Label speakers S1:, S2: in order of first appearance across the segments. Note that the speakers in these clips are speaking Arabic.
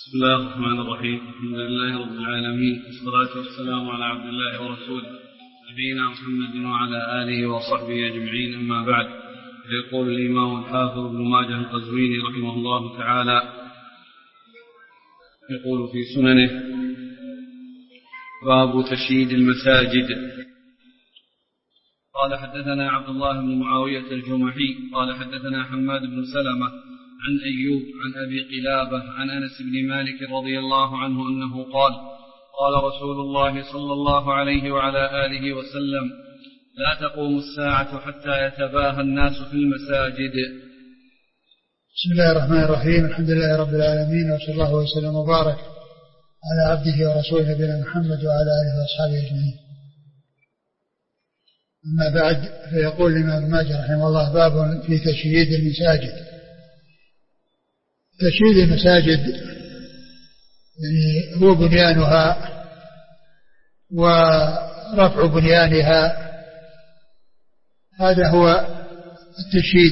S1: بسم الله الرحمن الرحيم. الحمد لله رب العالمين، والصلاة والسلام على عبد الله ورسوله نبينا محمد وعلى آله وصحبه أجمعين، أما بعد. يقول الإمام الحافظ ابن ماجه القزويني رحمه الله تعالى، يقول في سننه: باب تشييد المساجد. قال حدثنا عبد الله بن معاوية الجمحي قال حدثنا حماد بن سلمة عن أيوب عن أبي قلابة عن أنس بن مالك رضي الله عنه أنه قال: قال رسول الله صلى الله عليه وعلى آله وسلم: لا تقوم الساعة حتى يتباهى الناس في المساجد.
S2: بسم الله الرحمن الرحيم. الحمد لله رب العالمين، وصلى الله وسلم وبارك على عبده ورسوله نبينا محمد وعلى آله وأصحابه أجمعين. أما بعد، فيقول الإمام ابن ماجه رحمه الله: باب في تشييد المساجد. تشييد المساجد يعني هو بنيانها ورفع بنيانها، هذا هو التشييد.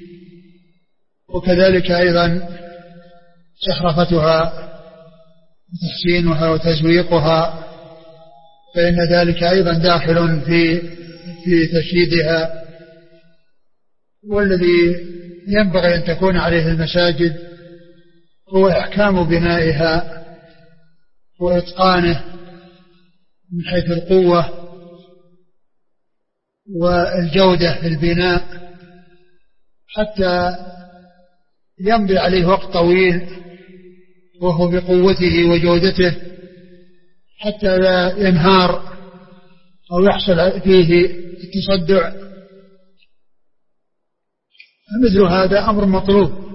S2: وكذلك أيضا زخرفتها وتحسينها وتزويقها، فإن ذلك أيضا داخل في تشييدها. والذي ينبغي أن تكون عليه المساجد هو إحكام بنائها وإتقانه من حيث القوة والجودة في البناء، حتى يمضي عليه وقت طويل وهو بقوته وجودته، حتى لا ينهار أو يحصل فيه التصدع. مثل هذا أمر مطلوب.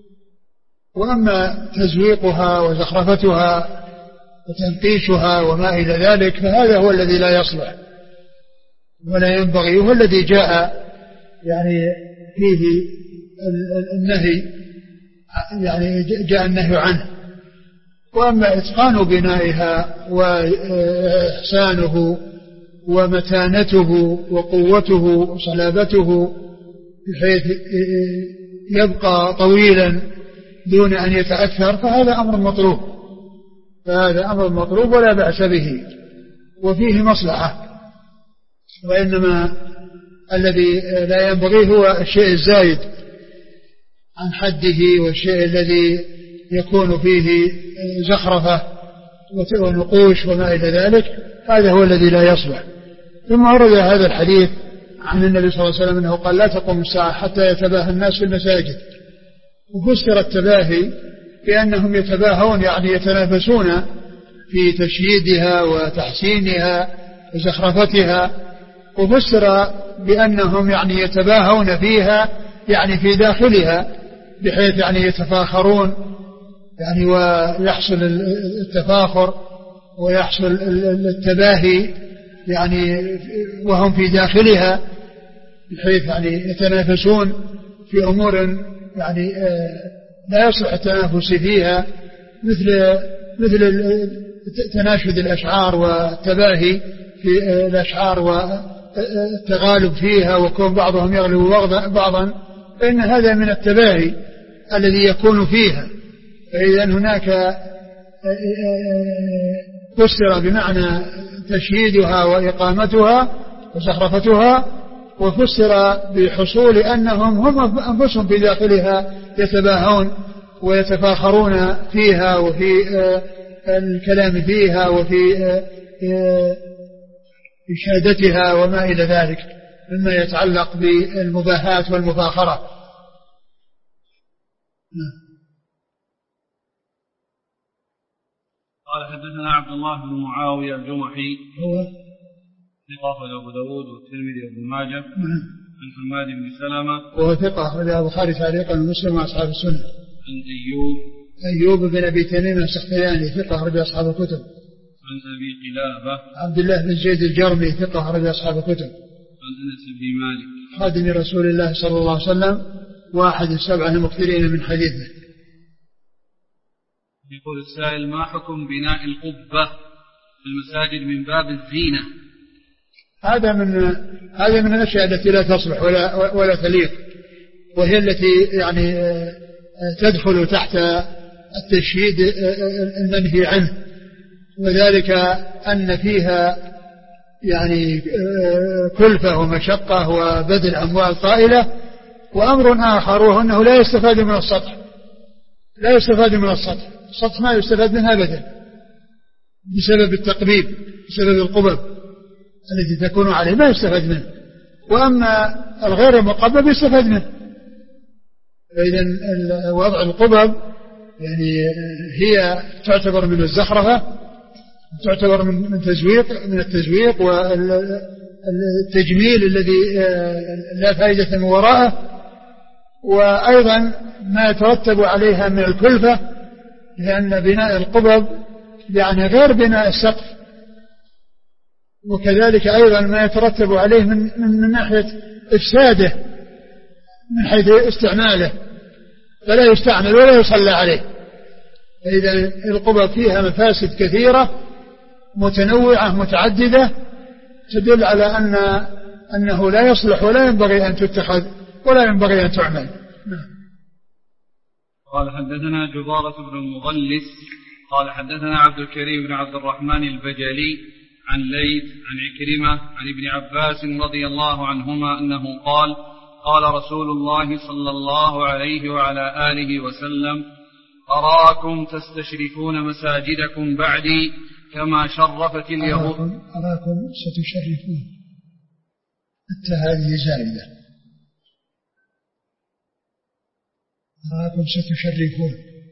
S2: وأما تزويقها وزخرفتها وتنقيشها وما إلى ذلك، فهذا هو الذي لا يصلح ولا ينبغي، هو الذي جاء يعني فيه النهي، يعني جاء النهي عنه. وأما إتقان بنائها وإحسانه ومتانته وقوته وصلابته بحيث يبقى طويلا دون أن يتأثر، فهذا أمر مطلوب ولا بأس به وفيه مصلحة. وإنما الذي لا ينبغي هو الشيء الزايد عن حده، والشيء الذي يكون فيه زخرفة ونقوش وما إلى ذلك، هذا هو الذي لا يصلح. ثم ورد هذا الحديث عن النبي صلى الله عليه وسلم أنه قال: لا تقوم الساعة حتى يتباهى الناس في المساجد. وفسر التباهي بأنهم يتباهون، يعني يتنافسون في تشييدها وتحسينها وزخرفتها. وفسر بأنهم يعني يتباهون فيها، يعني في داخلها، بحيث يعني يتفاخرون، يعني ويحصل التفاخر ويحصل التباهي يعني وهم في داخلها، بحيث يعني يتنافسون في أمور يعني لا يصلح التنافس فيها، مثل تناشد الأشعار والتباهي في الأشعار والتغالب فيها، وكون بعضهم يغلب بعضا، فإن هذا من التباهي الذي يكون فيها. فإذا هناك فسر بمعنى تشييدها وإقامتها وزخرفتها، وفسر بحصول أنهم هم أنفسهم في داخلها يتباهون ويتفاخرون فيها، وفي الكلام فيها، وفي إشادتها وما إلى ذلك مما يتعلق بالمباهات والمفاخرة.
S1: قال حدثنا عبد الله بن معاوية الجمحي
S2: هو
S1: ثقة أخرج أبو داود والترمذي وابن ماجه عن حماد بن سلمة
S2: وهو ثقة أخرج البخاري تعليقا ومسلم وأصحاب السنة.
S1: عن
S2: أيوب بن أبي تميم السختياني ثقة أخرج أصحاب الكتب.
S1: عن أبي قلابة
S2: عبد الله بن زيد الجرمي ثقة أخرج أصحاب الكتب.
S1: عن أنس بن مالك
S2: خادم رسول الله صلى الله عليه وسلم، واحد السبعة المكثرين من حديثه.
S1: يقول السائل: ما حكم بناء القبة في المساجد من باب الزينة؟
S2: هذا من الأشياء التي لا تصلح ولا تليق، وهي التي يعني تدخل تحت التشييد المنهي عنه، وذلك أن فيها يعني كلفة ومشقة وبذل أموال طائلة. وأمر آخر وهو أنه لا يستفاد من السطح، لا يستفاد من السطح، السطح ما يستفاد منها أبدا بسبب التقبيب، بسبب القبب التي تكون عليه ما يستفاد منه، وأما الغير المقبب يستفاد منه. فإذا وضع القبب يعني هي تعتبر من الزخرفة، تعتبر من التزويق والتجميل الذي لا فائدة من وراءه، وأيضا ما يترتب عليها من الكلفة، لأن بناء القبب يعني غير بناء السقف، وكذلك أيضا ما يترتب عليه من ناحية إفساده من حيث استعماله، فلا يستعمل ولا يصلى عليه. فإذا القبب فيها مفاسد كثيرة متنوعة متعددة تدل على أنه لا يصلح ولا ينبغي أن تتخذ ولا ينبغي أن تعمل.
S1: قال حدثنا جبارة بن المغلس قال حدثنا عبد الكريم بن عبد الرحمن البجلي عن ليث عن عكرمة عن ابن عباس رضي الله عنهما أنه قال قال رسول الله صلى الله عليه وعلى آله وسلم أراكم تستشرفون مساجدكم بعدي كما شرفت اليهود.
S2: أراكم ستشرفون، هذه زائدة، أراكم ستشرفون،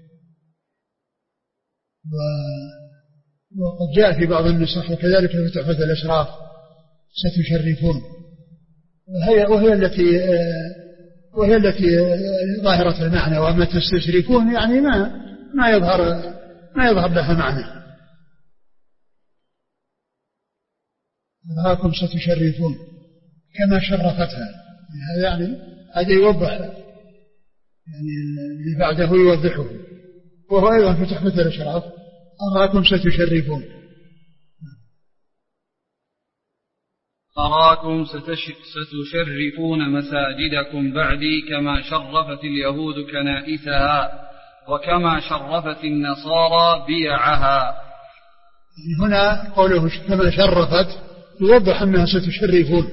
S2: وقد جاء في بعض النسخ وكذلك في تحفة الأشراف ستشرفون، وهي التي ظاهرة المعنى. وما تستشرفون يعني ما يظهر لها معنى. أراكم ستشرفون كما شرفتها، هذا يوضح يعني اللي بعده يوضحه، وهو أيضا في تحفة الأشراف أراكم ستشرفون.
S1: أراكم ستشرفون مساجدكم بعدي كما شرفت اليهود كنائسها وكما شرفت النصارى بيعها.
S2: هنا قوله كما شرفت يوضح أنها ستشرفون،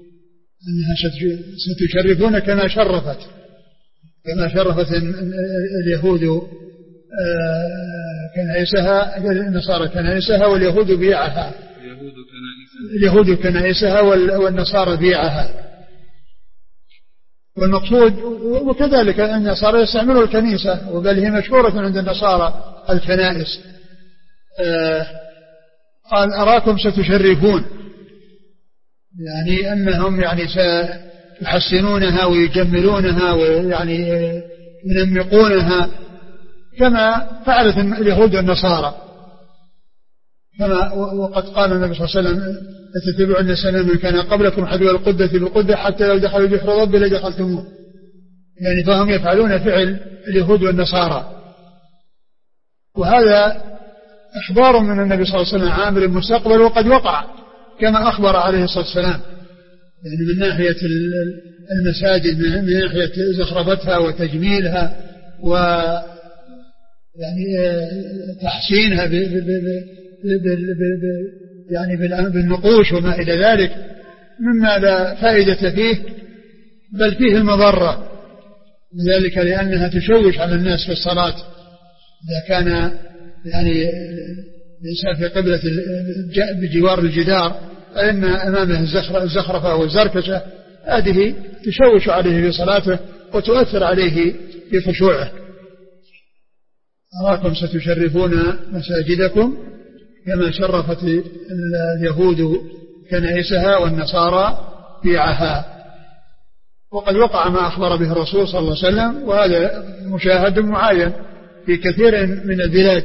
S2: ستشرفون كما شرفت اليهود كنائسها، النصارى كنائسها، واليهود بيعها، اليهود كنائسها والنصارى بيعها. والمقصود وكذلك أن النصارى يستعملوا الكنيسة، وبل هي مشهورة عند النصارى الكنائس. قال أراكم ستشرفون، يعني أنهم يعني سيحسنونها ويجملونها ويعني ينمقونها كما فعلت اليهود والنصارى. وقد قال النبي صلى الله عليه وسلم لتتبعن سنن من كان قبلكم حذو القدة بالقدة حتى لو دخلوا جحر رب لدخلتموه، يعني فهم يفعلون فعل اليهود والنصارى. وهذا إخبار من النبي صلى الله عليه وسلم عامر المستقبل وقد وقع كما أخبر عليه الصلاة والسلام، يعني من ناحية المساجد، من ناحية زخرفتها وتجميلها يعني تحسينها يعني بالنقوش وما إلى ذلك، مما لا فائدة فيه بل فيه المضرة، ذلك لأنها تشوش على الناس في الصلاة. إذا كان يعني الإنسان في قبلة بجوار الجدار فإن أمامه الزخرفة والزركشة، هذه تشوش عليه في صلاته وتؤثر عليه في خشوعه. أراكم ستشرفون مساجدكم كما شرفت اليهود كنائسها والنصارى بيعها. وقد وقع ما أخبر به الرسول صلى الله عليه وسلم، وهذا مشاهد معاين في كثير من البلاد.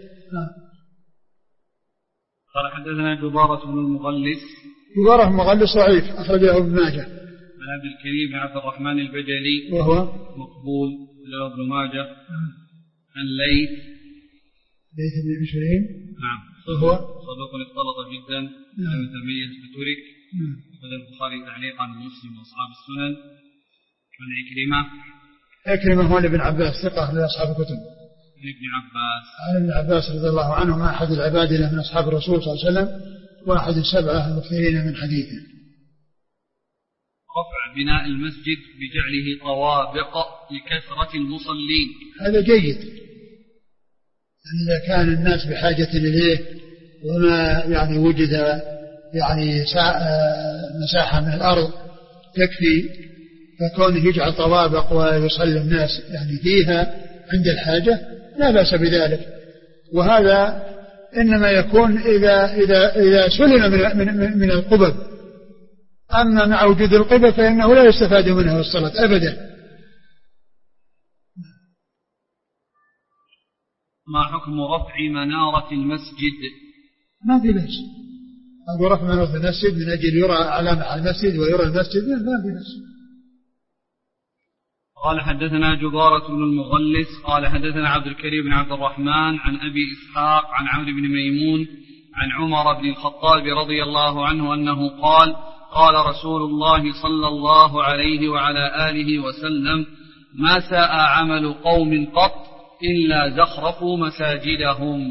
S1: قال حدثنا جبارة بن المغلس.
S2: جبارة المغلس ضعيف، أخرجه ابن ماجه.
S1: عن عبد الكريم بن عبد الرحمن البجلي
S2: وهو
S1: مقبول له ابن ماجه. عن ليث
S2: بن بشرين.
S1: نعم.
S2: وهو
S1: صدوق اختلط جدا، لم يتميز فترك. أخرج البخاري تعليقا ومسلم وأصحاب السنن. عن عكرمة
S2: هو ابن عباس ثقة لأصحاب الكتب. ابن عباس رضي الله عنهما أحد العبادلة من أصحاب الرسول صلى الله عليه وسلم وأحد السبعة المكثرين من حديثه.
S1: رفع بناء المسجد بجعله طوابق لكثرة المصلين،
S2: هذا جيد إذا كان الناس بحاجة إليه وما يعني وجد يعني مساحة من الأرض تكفي، فكونه يجعل طوابق ويصلي الناس يعني فيها عند الحاجة لا بأس بذلك. وهذا إنما يكون إذا سلم من القبب، أما مع وجود القبب فإنه لا يستفاد منها الصلاة أبدا.
S1: ما حكم رفع منارة المسجد؟
S2: ما في بأس، أقول رفع منارة المسجد من أجل يرى علامة على المسجد ويرى المسجد ما في بأس.
S1: قال حدثنا جبارة بن المغلس قال حدثنا عبد الكريم بن عبد الرحمن عن أبي إسحاق عن عمرو بن ميمون عن عمر بن الخطاب رضي الله عنه أنه قال قال رسول الله صلى الله عليه وعلى آله وسلم ما ساء عمل قوم قط إلا زخرفوا مساجدهم.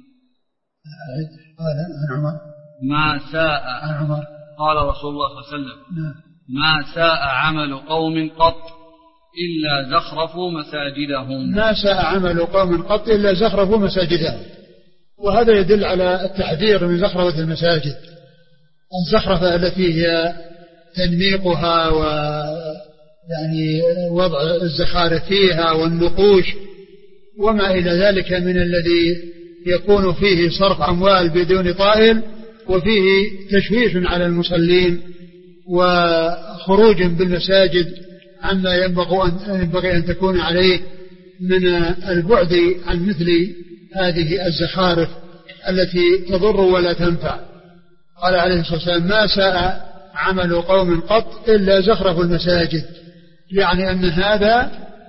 S2: قال عن عمر
S1: ما ساء
S2: عن عمر
S1: قال رسول الله صلى الله عليه وسلم ما ساء عمل قوم قط إلا زخرفوا مساجدهم.
S2: ما ساء عمل قوم قط إلا زخرفوا مساجدهم، وهذا يدل على التحذير من زخرفة المساجد، الزخرفة التي هي تنميقها ويعني وضع الزخارف فيها والنقوش وما إلى ذلك من الذي يكون فيه صرف أموال بدون طائل وفيه تشويش على المصلين وخروج بالمساجد عما ينبغي أن تكون عليه من البعد عن مثل هذه الزخارف التي تضر ولا تنفع. قال عليه الصلاة والسلام ما ساء عمل قوم قط إلا زخرفوا المساجد، يعني أن هذا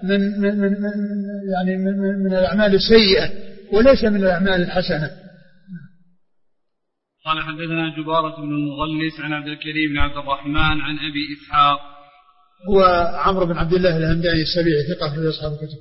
S2: من الأعمال السيئة وليس من الأعمال الحسنة.
S1: قال حدثنا جبارة بن المغلس عن عبد الكريم بن عبد الرحمن عن أبي إسحاق
S2: هو عمرو بن عبد الله الهمداني السبيعي ثقة في أصحاب الكتب.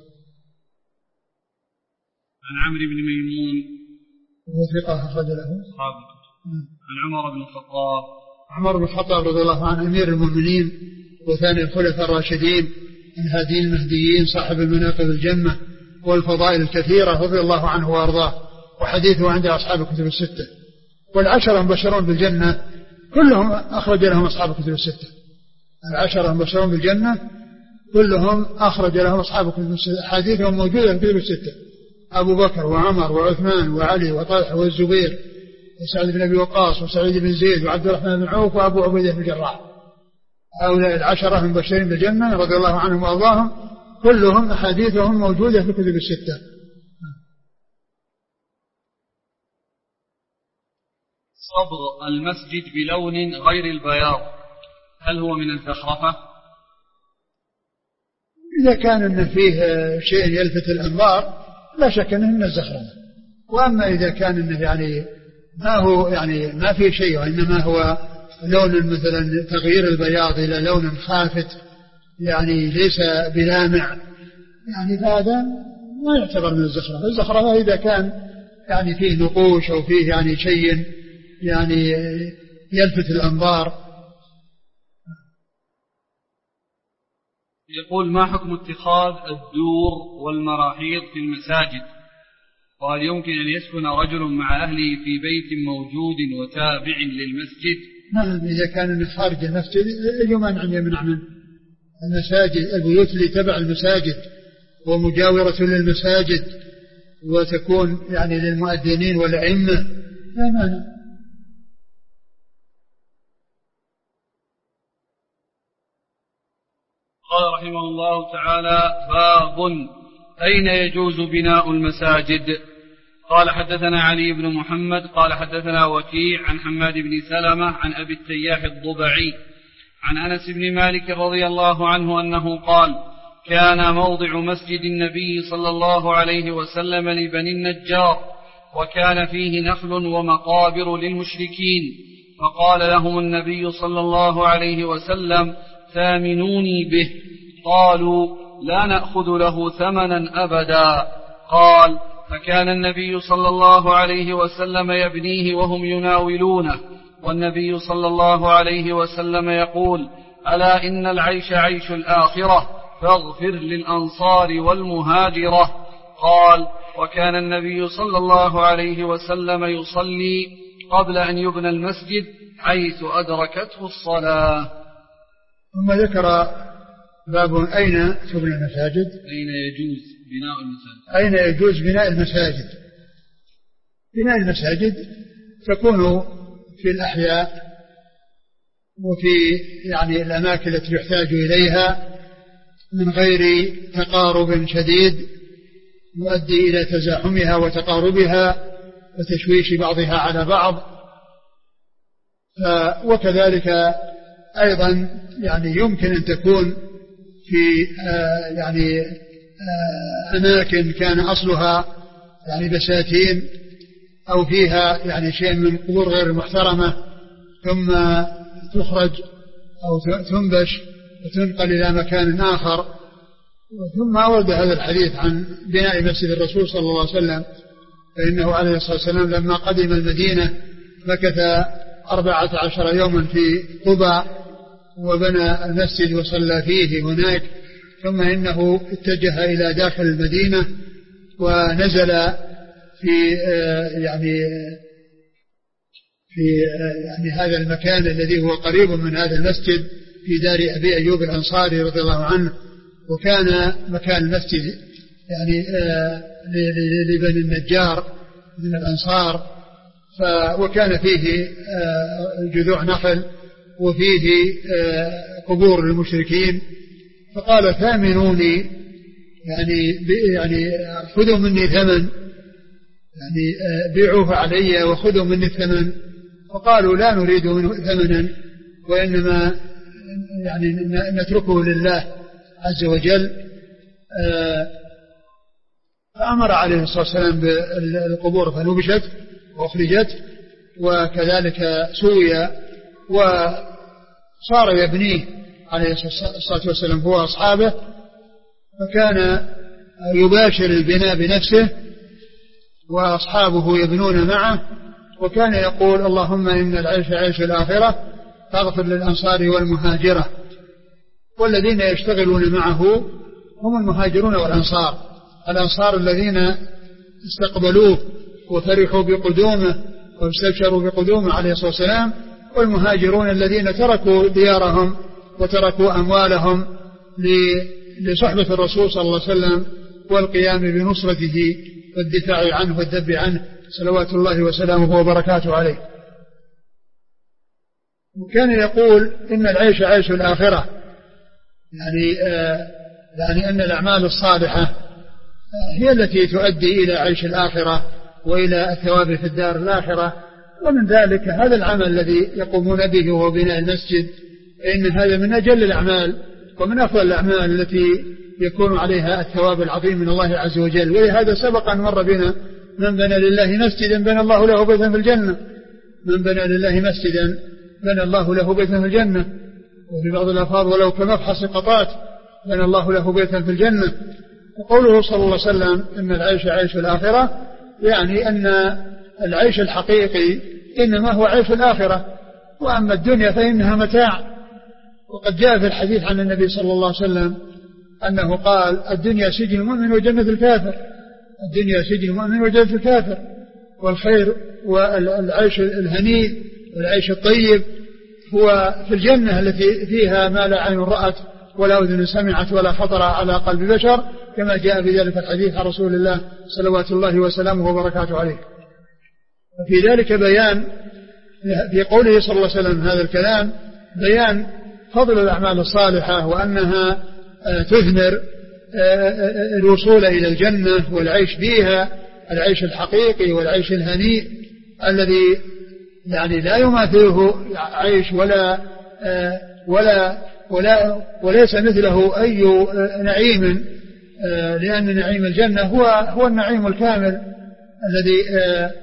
S1: عن عمرو بن ميمون
S2: وهو ثقة أخرج له
S1: أصحاب الكتب. عن عمر بن الخطاب
S2: عمر بن الخطاب رضي الله عنه أمير المؤمنين وثاني الخلفاء الراشدين الهاديين المهديين صاحب المناقب الجمة والفضائل الكثيرة رضي الله عنه وأرضاه، وحديثه عند أصحاب الكتب الستة، والعشرة المبشرون بالجنة كلهم أخرج لهم أصحاب الكتب الستة. العشرة المبشرون بالجنة كلهم أخرج لهم أصحاب الكتب الستة، حديثهم موجودة في الكتب الستة، أبو بكر وعمر وعثمان وعلي وطلحة والزبير وسعد بن أبي وقاص وسعيد بن زيد وعبد الرحمن بن عوف وأبو عبيدة بن الجراح. هؤلاء العشرة المبشرين بالجنة رضي الله عنهم وأرضاهم كلهم أحاديثهم موجودة في الكتب الستة.
S1: صبغ المسجد بلون غير البياض هل هو من الزخرفة؟
S2: إذا كان إن فيه شيء يلفت الأنظار لا شك أنه من الزخرفة، وأما إذا كان إنه يعني ما هو يعني ما في شيء وإنما هو لون مثلا تغيير البياض إلى لون خافت يعني ليس بلامع يعني هذا ما يعتبر من الزخرفة. الزخرفة إذا كان يعني فيه نقوش أو فيه يعني شيء يعني يلفت الأنظار.
S1: يقول ما حكم اتخاذ الدور والمراحيض في المساجد، وهل يمكن أن يسكن رجل مع أهله في بيت موجود وتابع للمسجد؟
S2: نعم إذا كان خارج المسجد يمنع من المساجد، البيوت اللي تبع المساجد ومجاورة للمساجد وتكون يعني للمؤذنين والأئمة لا مانع.
S1: قال رحمه الله تعالى باب أين يجوز بناء المساجد؟ قال حدثنا علي بن محمد قال حدثنا وكيع عن حماد بن سلمة عن أبي التياح الضبعي عن أنس بن مالك رضي الله عنه أنه قال كان موضع مسجد النبي صلى الله عليه وسلم لبني النجار، وكان فيه نخل ومقابر للمشركين، فقال لهم النبي صلى الله عليه وسلم ثامنوني به، قالوا لا نأخذ له ثمنا أبدا، قال: فكان النبي صلى الله عليه وسلم يبنيه وهم يناولونه، والنبي صلى الله عليه وسلم يقول: ألا إن العيش عيش الآخرة فاغفر للأنصار والمهاجرة. قال: وكان النبي صلى الله عليه وسلم يصلي قبل أن يبنى المسجد حيث أدركته الصلاة.
S2: ثم ذكر باب أين تبنى المساجد،
S1: أين يجوز بناء المساجد.
S2: أين يجوز بناء المساجد. بناء المساجد تكون في الأحياء وفي يعني الأماكن التي يحتاج إليها من غير تقارب شديد يؤدي إلى تزاحمها وتقاربها وتشويش بعضها على بعض. وكذلك أيضا يعني يمكن أن تكون في يعني أماكن كان أصلها يعني بساتين أو فيها يعني شيء من قبور غير محترمة، ثم تخرج أو تنبش وتنقل إلى مكان آخر. ثم أورد هذا الحديث عن بناء مسجد الرسول صلى الله عليه وسلم، فإنه عليه الصلاة والسلام لما قدم المدينة مكث 14 يوما في قباء وبنى المسجد وصلى فيه هناك، ثم إنه اتجه إلى داخل المدينة ونزل في يعني هذا المكان الذي هو قريب من هذا المسجد في دار أبي أيوب الأنصاري رضي الله عنه. وكان مكان المسجد يعني لبني النجار من الأنصار، وكان فيه جذوع نخل وفيه قبور المشركين. فقال: ثامنوني، يعني خذوا مني ثمن، يعني بيعوه علي وخذوا مني الثمن. فقالوا: لا نريد منه ثمنا، وإنما يعني نتركه لله عز وجل. فأمر عليه الصلاة والسلام بالقبور فنبشت وأخرجت، وكذلك سوي وصار يبنيه عليه الصلاة والسلام هو أصحابه، فكان يباشر البناء بنفسه وأصحابه يبنون معه، وكان يقول: اللهم إن العيش عيش الآخرة فاغفر للأنصار والمهاجرة. والذين يشتغلون معه هم المهاجرون والأنصار، الأنصار الذين استقبلوه وفرحوا بقدومه واستبشروا بقدومه عليه الصلاة والسلام، والمهاجرون الذين تركوا ديارهم وتركوا أموالهم لصحبة الرسول صلى الله عليه وسلم والقيام بنصرته والدفاع عنه والذب عنه صلوات الله وسلامه وبركاته عليه. وكان يقول: إن العيش عيش الآخرة، يعني أن الأعمال الصالحة هي التي تؤدي إلى عيش الآخرة وإلى الثواب في الدار الآخرة. ومن ذلك هذا العمل الذي يقومون به وهو بناء المسجد، فإن هذا من أجل الأعمال ومن أفضل الأعمال التي يكون عليها الثواب العظيم من الله عز وجل. ولهذا سبق أن مر بنا: من بنى لله مسجدا بنى الله له بيتا في الجنة، من بنى لله مسجدا بنى الله له بيتا في الجنة. وفي بعض الألفاظ: ولو كمفحص قطات بنى الله له بيتا في الجنة. وقوله صلى الله عليه وسلم: إن العيش عيش الآخرة، يعني أن العيش الحقيقي إنما هو عيش الآخرة، وأما الدنيا فإنها متاع. وقد جاء في الحديث عن النبي صلى الله عليه وسلم أنه قال: الدنيا سجن المؤمن وجنة الكافر، الدنيا سجن المؤمن وجنة الكافر. والخير والعيش الهنيء والعيش الطيب هو في الجنة التي فيها ما لا عين رأت ولا أذن سمعت ولا خطر على قلب بشر، كما جاء في ذلك الحديث عن رسول الله صلوات الله وسلامه وبركاته عليه. وفي ذلك بيان في قوله صلى الله عليه وسلم هذا الكلام بيان فضل الأعمال الصالحة، وأنها تثمر الوصول إلى الجنة والعيش فيها، العيش الحقيقي والعيش الهنيء الذي يعني لا يماثله عيش وليس مثله أي نعيم، لأن نعيم الجنة هو النعيم الكامل الذي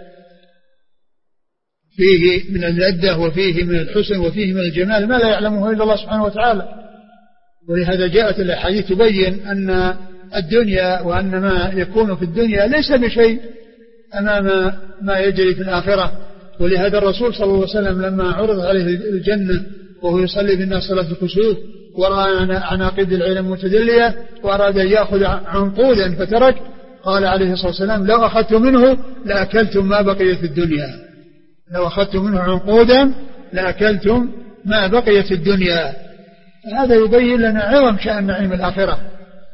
S2: فيه من اللذة وفيه من الحسن وفيه من الجمال ما لا يعلمه إلا الله سبحانه وتعالى. ولهذا جاءت الأحاديث تبين أن الدنيا وأن ما يكون في الدنيا ليس بشيء أمام ما يجري في الآخرة. ولهذا الرسول صلى الله عليه وسلم لما عرض عليه الجنة وهو يصلي بالناس صلاة الكسوف ورأى عناقيد العلم متدلية وأراد أن يأخذ عنقودا فترك، قال عليه الصلاة والسلام لو أخذت منه لأكلتم ما بقي في الدنيا، لو أخذت منه عنقودا لأكلتم ما بقي في الدنيا. هذا يبين لنا عظم شأن نعيم الآخرة.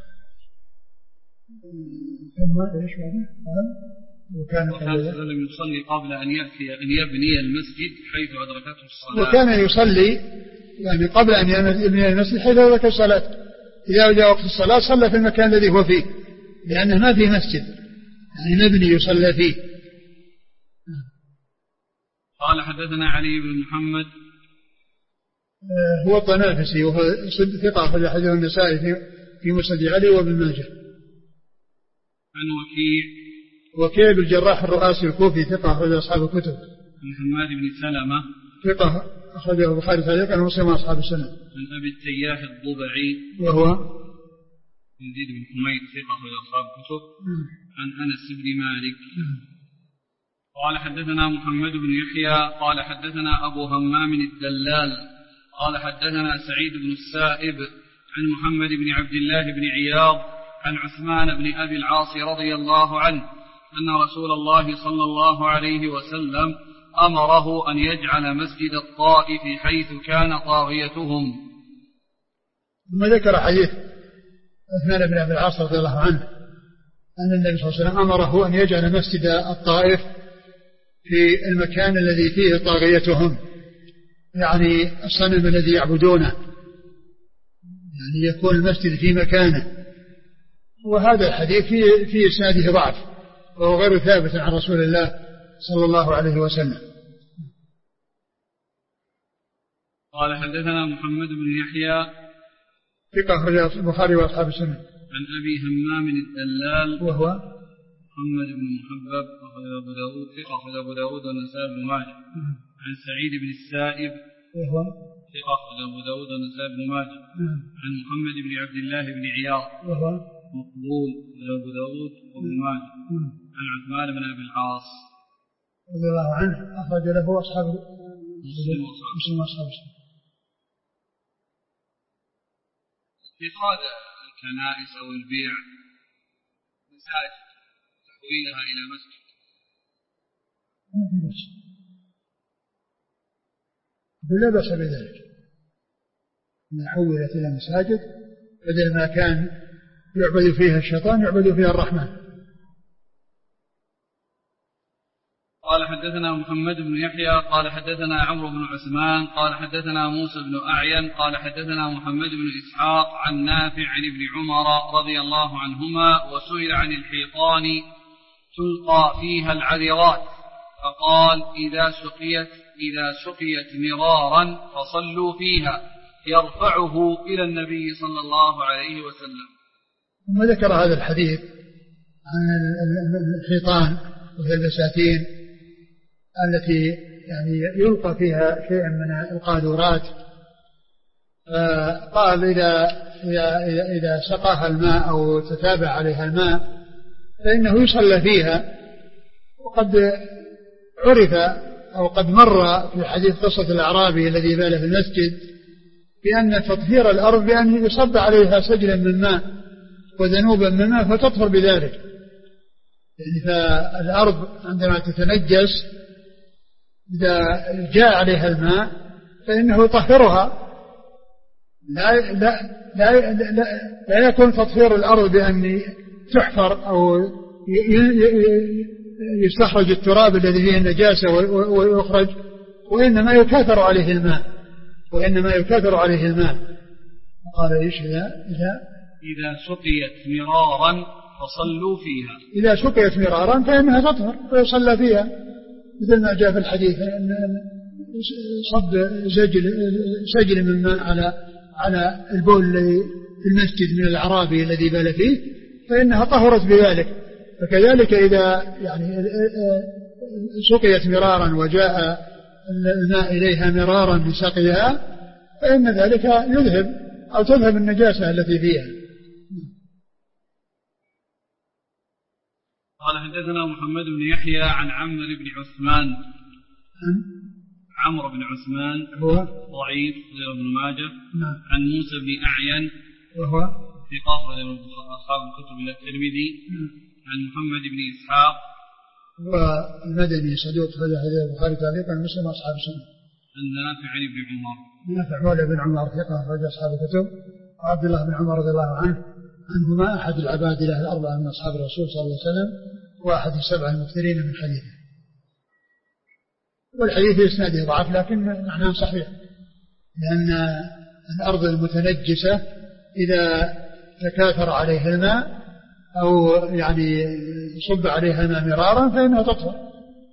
S1: وكان لم يصلي قبل أن يأتي أن يبني المسجد حيث أدركته الصلاة.
S2: وكان يصلي يعني قبل أن يبني المسجد حيث أدركته الصلاة، إذا جاء وقت الصلاة صلى في المكان الذي هو فيه، لأنه ما فيه مسجد يعني مبني يصلى فيه.
S1: قال حدثنا علي بن محمد
S2: هو الطنافسي وهو ثقة أخرج حديثه النسائي في مسند علي وابن ماجه.
S1: عن
S2: وكيع بن الجراح الرؤاسي الكوفي ثقة أخرج أصحاب الكتب.
S1: عن حماد بن سلمة
S2: ثقة أخرجه البخاري تعليقا ومسلم أصحاب السنة.
S1: عن أبي التياح الضبعي
S2: وهو
S1: يزيد بن حميد ثقة أخرج أصحاب الكتب. عن أنس بن مالك قال حدثنا محمد بن يحيى قال حدثنا أبو همام الدلال قال حدثنا سعيد بن السائب عن محمد بن عبد الله بن عياض عن عثمان بن أبي العاص رضي الله عنه أن رسول الله صلى الله عليه وسلم أمره أن يجعل مسجد الطائف حيث كان طاغيتهم.
S2: ثم ذكر حديث عثمان بن أبي العاص رضي الله عنه أن النبي صلى الله عليه وسلم أمره أن يجعل مسجد الطائف في المكان الذي فيه طاغيتهم، يعني الصنم الذي يعبدونه، يعني يكون المسجد في مكانه. وهذا الحديث في إسناده ضعف وهو غير ثابت عن رسول الله صلى الله عليه وسلم.
S1: قال حدثنا محمد بن يحيى
S2: ثقة أخرج البخاري وأصحاب السنة.
S1: عن أبي همام الدلال
S2: وهو
S1: محمد بن محبب أخرج أبو داود ثقة أخرج أبو داود والنسائي بن ماجه. عن سعيد بن السائب
S2: وهو
S1: ثقة أخرج أبو داود والنسائي بن ماجه. عن محمد بن عبد الله بن عياض وهو مقبول أبو داود وابن ماجه. عن عثمان بن أبي العاص
S2: رضي الله عنه أخرج له أصحاب مسلم وأصحاب السنة.
S1: اتخاذ الكنائس أو البيع مساجد تحويلها إلى مسجد
S2: لا بأس بذلك، إن حولت إلى مساجد بدل ما كان يعبد فيها الشيطان يعبد فيها الرحمن.
S1: قال حدثنا محمد بن يحيى قال حدثنا عمرو بن عثمان قال حدثنا موسى بن أعين قال حدثنا محمد بن إسحاق عن نافع عن ابن عمر رضي الله عنهما وسئل عن الحيطان تلقى فيها العذرات فقال إذا سقيت مرارا فصلوا فيها يرفعه إلى النبي صلى الله عليه وسلم.
S2: ثم ذكر هذا الحديث عن الحيطان وهي البساتين التي يعني يلقى فيها شيء من القاذورات، قال إذا سقاها الماء أو تتابع عليها الماء فإنه يصلى فيها. وقد عرف أو قد مر في حديث قصة الأعرابي الذي بال في المسجد بأن تطهير الأرض بأن يصب عليها سجلا من ماء وذنوبا من ماء فتطهر بذلك. يعني فالأرض عندما تتنجس إذا جاء عليها الماء فإنه يطهرها. لا يكون تطهير الأرض بأن تحفر أو يستخرج التراب الذي فيه النجاسة ويخرج، وإنما يكاثر عليه الماء. قال إيش
S1: إذا سقيت مرارا فصلوا فيها.
S2: إذا سقيت مرارا فإنها تطهر فيصلى فيها، مثل ما جاء في الحديث أن صب سجل من ماء على البول في المسجد من الأعرابي الذي بال فيه فإنها طهرت بذلك. فكذلك إذا يعني سقيت مرارا وجاء الماء إليها مرارا لسقيها فإن ذلك يذهب أو تذهب النجاسة التي فيها.
S1: قال حدثنا محمد بن يحيى عن عمرو بن عثمان. عمرو بن عثمان
S2: هو
S1: ضعيف غير ابن ماجه.
S2: نعم.
S1: عن موسى بن أعين
S2: وهو
S1: في قاصر أصحاب الكتب إلى الترمذي. عن محمد بن إسحاق
S2: والمدني صدوق خرج حديث البخاري تعليقا مسلم أصحاب السنة.
S1: عن نافع بن عمر.
S2: نافع مولى بن عمر ثقة خرج أصحاب الكتب. وعبد الله بن عمر رضي الله عنهما أحد العباد له الأربعة من أصحاب الرسول صلى الله عليه وسلم وأحد السبعة المكثرين من حديثه. والحديث إسناده ضعف لكن معناه صحيح، لأن الأرض المتنجسة إذا تكاثر عليها الماء أو يعني صب عليها الماء مرارا فإنها تطهر.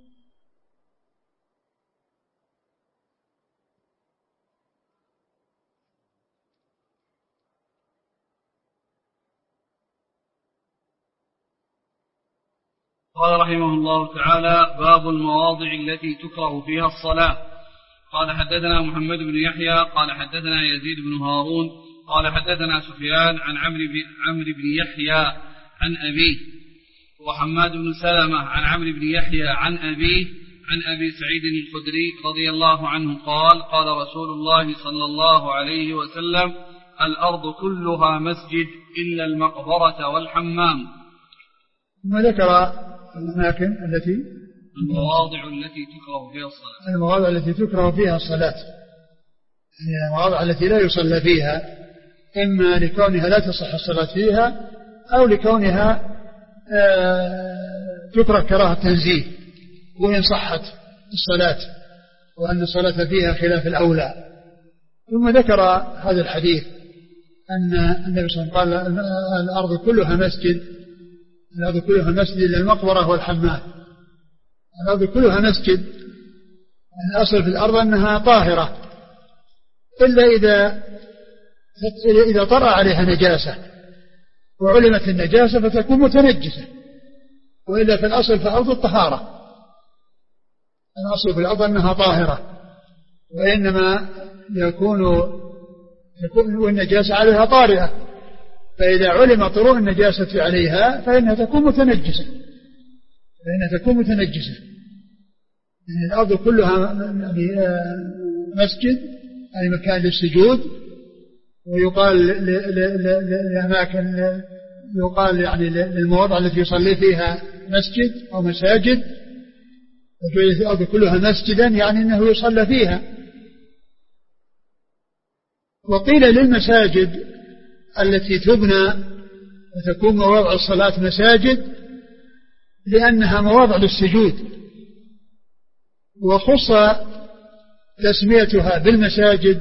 S1: قال رحمه الله تعالى: باب المواضع التي تكره فيها الصلاة. قال حدثنا محمد بن يحيى قال حدثنا يزيد بن هارون قال حدثنا سفيان عن عمرو بن يحيى عن أبيه، وحماد بن سلمة عن عمرو بن يحيى عن أبيه عن أبي سعيد الخدري رضي الله عنه قال: قال رسول الله صلى الله عليه وسلم: الأرض كلها مسجد إلا المقبرة والحمام.
S2: ثم ذكر الأماكن التي
S1: المواضع التي تكره فيها الصلاة.
S2: المواضع التي تكره فيها الصلاة يعني المواضع التي لا يصلى فيها، إما لكونها لا تصح الصلاة فيها أو لكونها تكره كراهة تنزيه وإن صحت الصلاة، وأن الصلاة فيها خلاف الأولى. ثم ذكر هذا الحديث أن النبي صلى الله عليه وسلم قال: الأرض كلها مسجد، الأرض كلها مسجد إلا المقبرة والحمام. الأرض كلها مسجد، الأصل في الأرض أنها طاهرة إلا إذا طرأ عليها نجاسة وعلمت النجاسة فتكون متنجسة، وإلا في الأصل في الأرض الطهارة. الأصل في الأرض أنها طاهرة، وإنما يكون النجاسة عليها طارئة، فإذا علم طروء النجاسة عليها فإنها تكون متنجسة. يعني الأرض كلها مسجد أي مكان للسجود، ويقال لأماكن يقال يعني للمواضع التي يصلي فيها مسجد أو مساجد، وجعلت الأرض كلها مسجدا يعني أنه يصلى فيها. وقيل للمساجد التي تبنى وتكون مواضع الصلاة مساجد لأنها مواضع للسجود، وخص تسميتها بالمساجد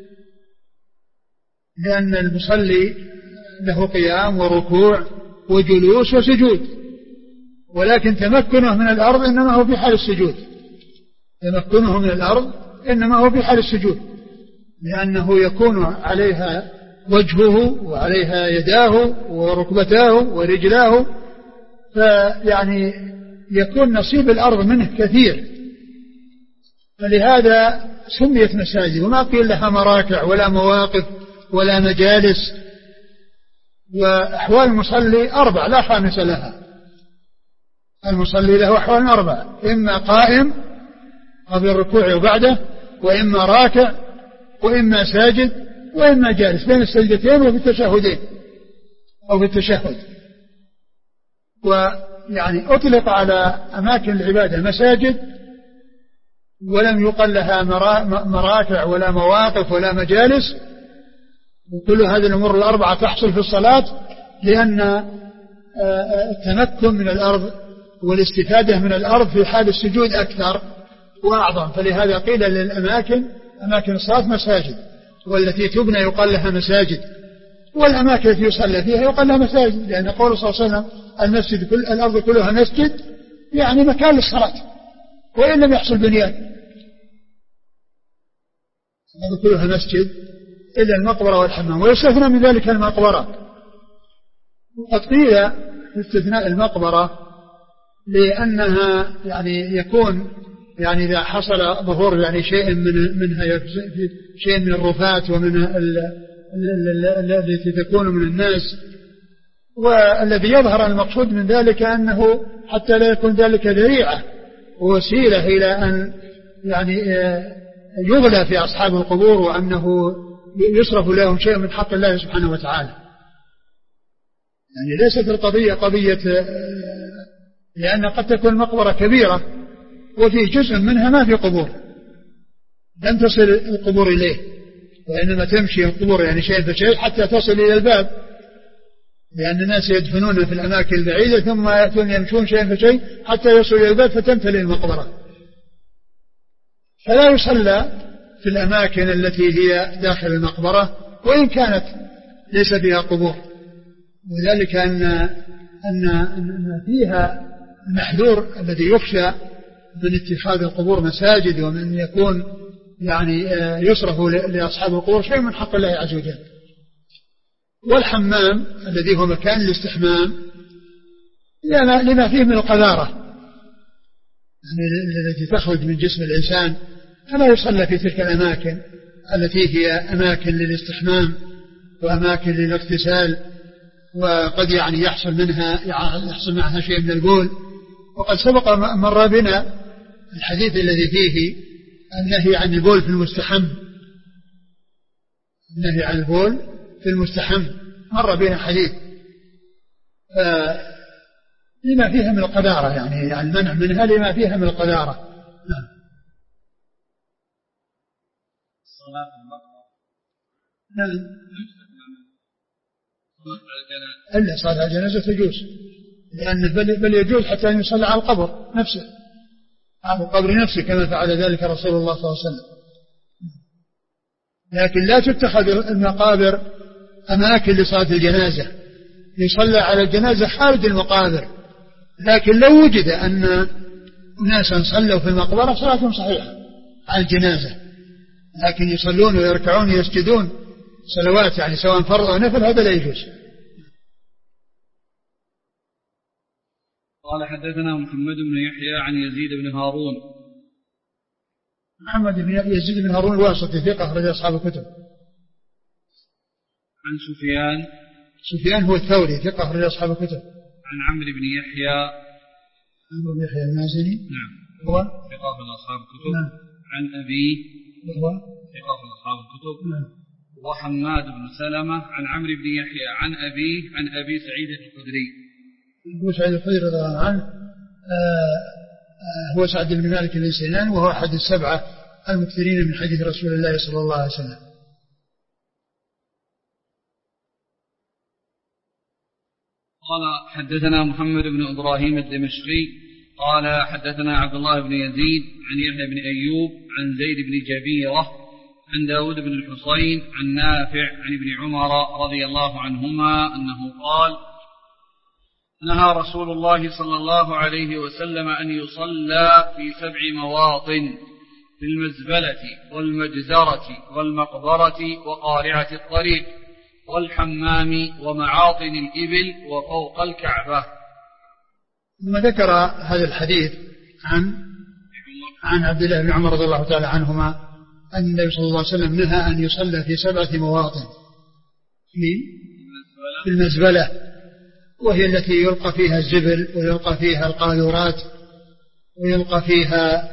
S2: لأن المصلي له قيام وركوع وجلوس وسجود، ولكن تمكنه من الأرض إنما هو في حال السجود. تمكنه من الأرض إنما هو في حال السجود، لأنه يكون عليها وجهه وعليها يداه وركبتاه ورجلاه، فيعني يكون نصيب الأرض منه كثير، فلهذا سميت مساجد. وما قيل لها مراكع ولا مواقف ولا مجالس. وأحوال المصلي 4 لا خامس لها. المصلي له أحوال 4: إما قائم قبل الركوع وبعده، وإما راكع، وإما ساجد، وإما جالس بين السجدتين وفي التشهدين أو في التشهد. ويعني أطلق على أماكن العبادة مساجد، ولم يقل لها مراكع ولا مواقف ولا مجالس. وكل هذه الأمور 4 تحصل في الصلاة، لأن التمكن من الأرض والاستفادة من الأرض في حال السجود أكثر وأعظم. فلهذا قيل للأماكن أماكن الصلاة مساجد، والتي تبنى يقال لها مساجد، والأماكن التي يصلى فيها يقال لها مساجد، لأن قول صلى الله عليه وسلم: المسجد الأرض كلها مسجد، يعني مكان للصلاة وإن لم يحصل بنيان. الأرض كلها مسجد إلا المقبرة والحمام، ويستثنى من ذلك المقبرة. وقد قيل استثناء المقبرة لأنها يعني يكون يعني إذا حصل ظهور يعني شيء منها شيء من الرفات ومن التي تكون من الناس والذي يظهر المقصود من ذلك أنه حتى لا يكون ذلك ذريعة ووسيلة إلى أن يعني يغلى في أصحاب القبور وأنه يصرف لهم شيء من حق الله سبحانه وتعالى. يعني ليست القضية قضية، لأن قد تكون مقبرة كبيرة وفي جزء منها ما في قبور لم تصل القبور إليه، وإنما تمشي القبور يعني شيء فشيء حتى تصل إلى الباب، لأن الناس يدفنون في الأماكن البعيدة ثم يأتون يمشون شيء فشيء حتى يصل إلى الباب فتمتلئ المقبرة. فلا يصلى في الأماكن التي هي داخل المقبرة وإن كانت ليس فيها قبور، وذلك أن فيها المحذور الذي يخشى من اتخاذ القبور مساجد ومن يكون يعني يصرف لأصحاب القبور شيء من حق الله عز وجل. والحمام الذي هو مكان الاستحمام لما فيه من القذارة يعني التي تخرج من جسم الإنسان، فلا يصلى في تلك الأماكن التي هي أماكن للاستحمام وأماكن للاغتسال، وقد يعني يحصل معها شيء من البول. وقد سبق مر بنا الحديث الذي فيه النهي عن البول في المستحم، النهي عن البول في المستحم مر بنا حديث لما فيها من القذارة، يعني المنع منها لما فيها من القذارة. نعم.
S1: الصلاة في المقبرة
S2: نعم. إلا صلاة على الجنازة تجوز، لأن بل يجوز حتى أن يصلى على القبر نفسه، على القبر نفسه كما فعل ذلك رسول الله صلى الله عليه وسلم. لكن لا تتخذ المقابر أماكن لصلاة الجنازة، يصلى على الجنازة خارج المقابر، لكن لو وجد أن ناسا صلوا في المقبرة صلاتهم صحيحة على الجنازة، لكن يصلون ويركعون ويسجدون صلوات يعني سواء فرض أو نفل هذا لا يجوز.
S1: قال حدثنا محمد بن يحيى عن يزيد بن هارون.
S2: محمد بن يزيد بن هارون الواسطي ثقة أخرج أصحاب الكتب.
S1: عن
S2: سفيان هو الثوري ثقة أخرج أصحاب الكتب.
S1: عن عمرو بن يحيى
S2: المازني.
S1: نعم.
S2: هو
S1: ثقة أخرج أصحاب الكتب.
S2: نعم.
S1: عن أبيه
S2: هو
S1: ثقة أخرج أصحاب الكتب.
S2: نعم.
S1: وحماد بن سلمة عن عمرو بن يحيى عن أبيه عن أبي سعيد الخدري.
S2: أبو سعيد الخدري رضي الله عنه هو سعد بن مالك بن سنان، وهو أحد السبعة المكثرين من حديث رسول الله صلى الله عليه وسلم.
S1: قال حدثنا محمد بن إبراهيم الدمشقي قال حدثنا عبد الله بن يزيد عن يحيى بن أيوب عن زيد بن جبيرة عن داود بن الحصين عن نافع عن ابن عمر رضي الله عنهما أنه قال نهى رسول الله صلى الله عليه وسلم أن يصلى في 7 مواطن في المزبلة والمجزرة والمقبرة وقارعة الطريق والحمام ومعاطن الإبل وفوق الكعبة.
S2: ثم ذكر هذا الحديث عن عبد الله بن عمر رضي الله تعالى عنهما أن النبي صلى الله عليه وسلم نهى أن يصلى في 7 مواطن في المزبلة، وهي التي يلقى فيها الزبل ويلقى فيها القاذورات ويلقى فيها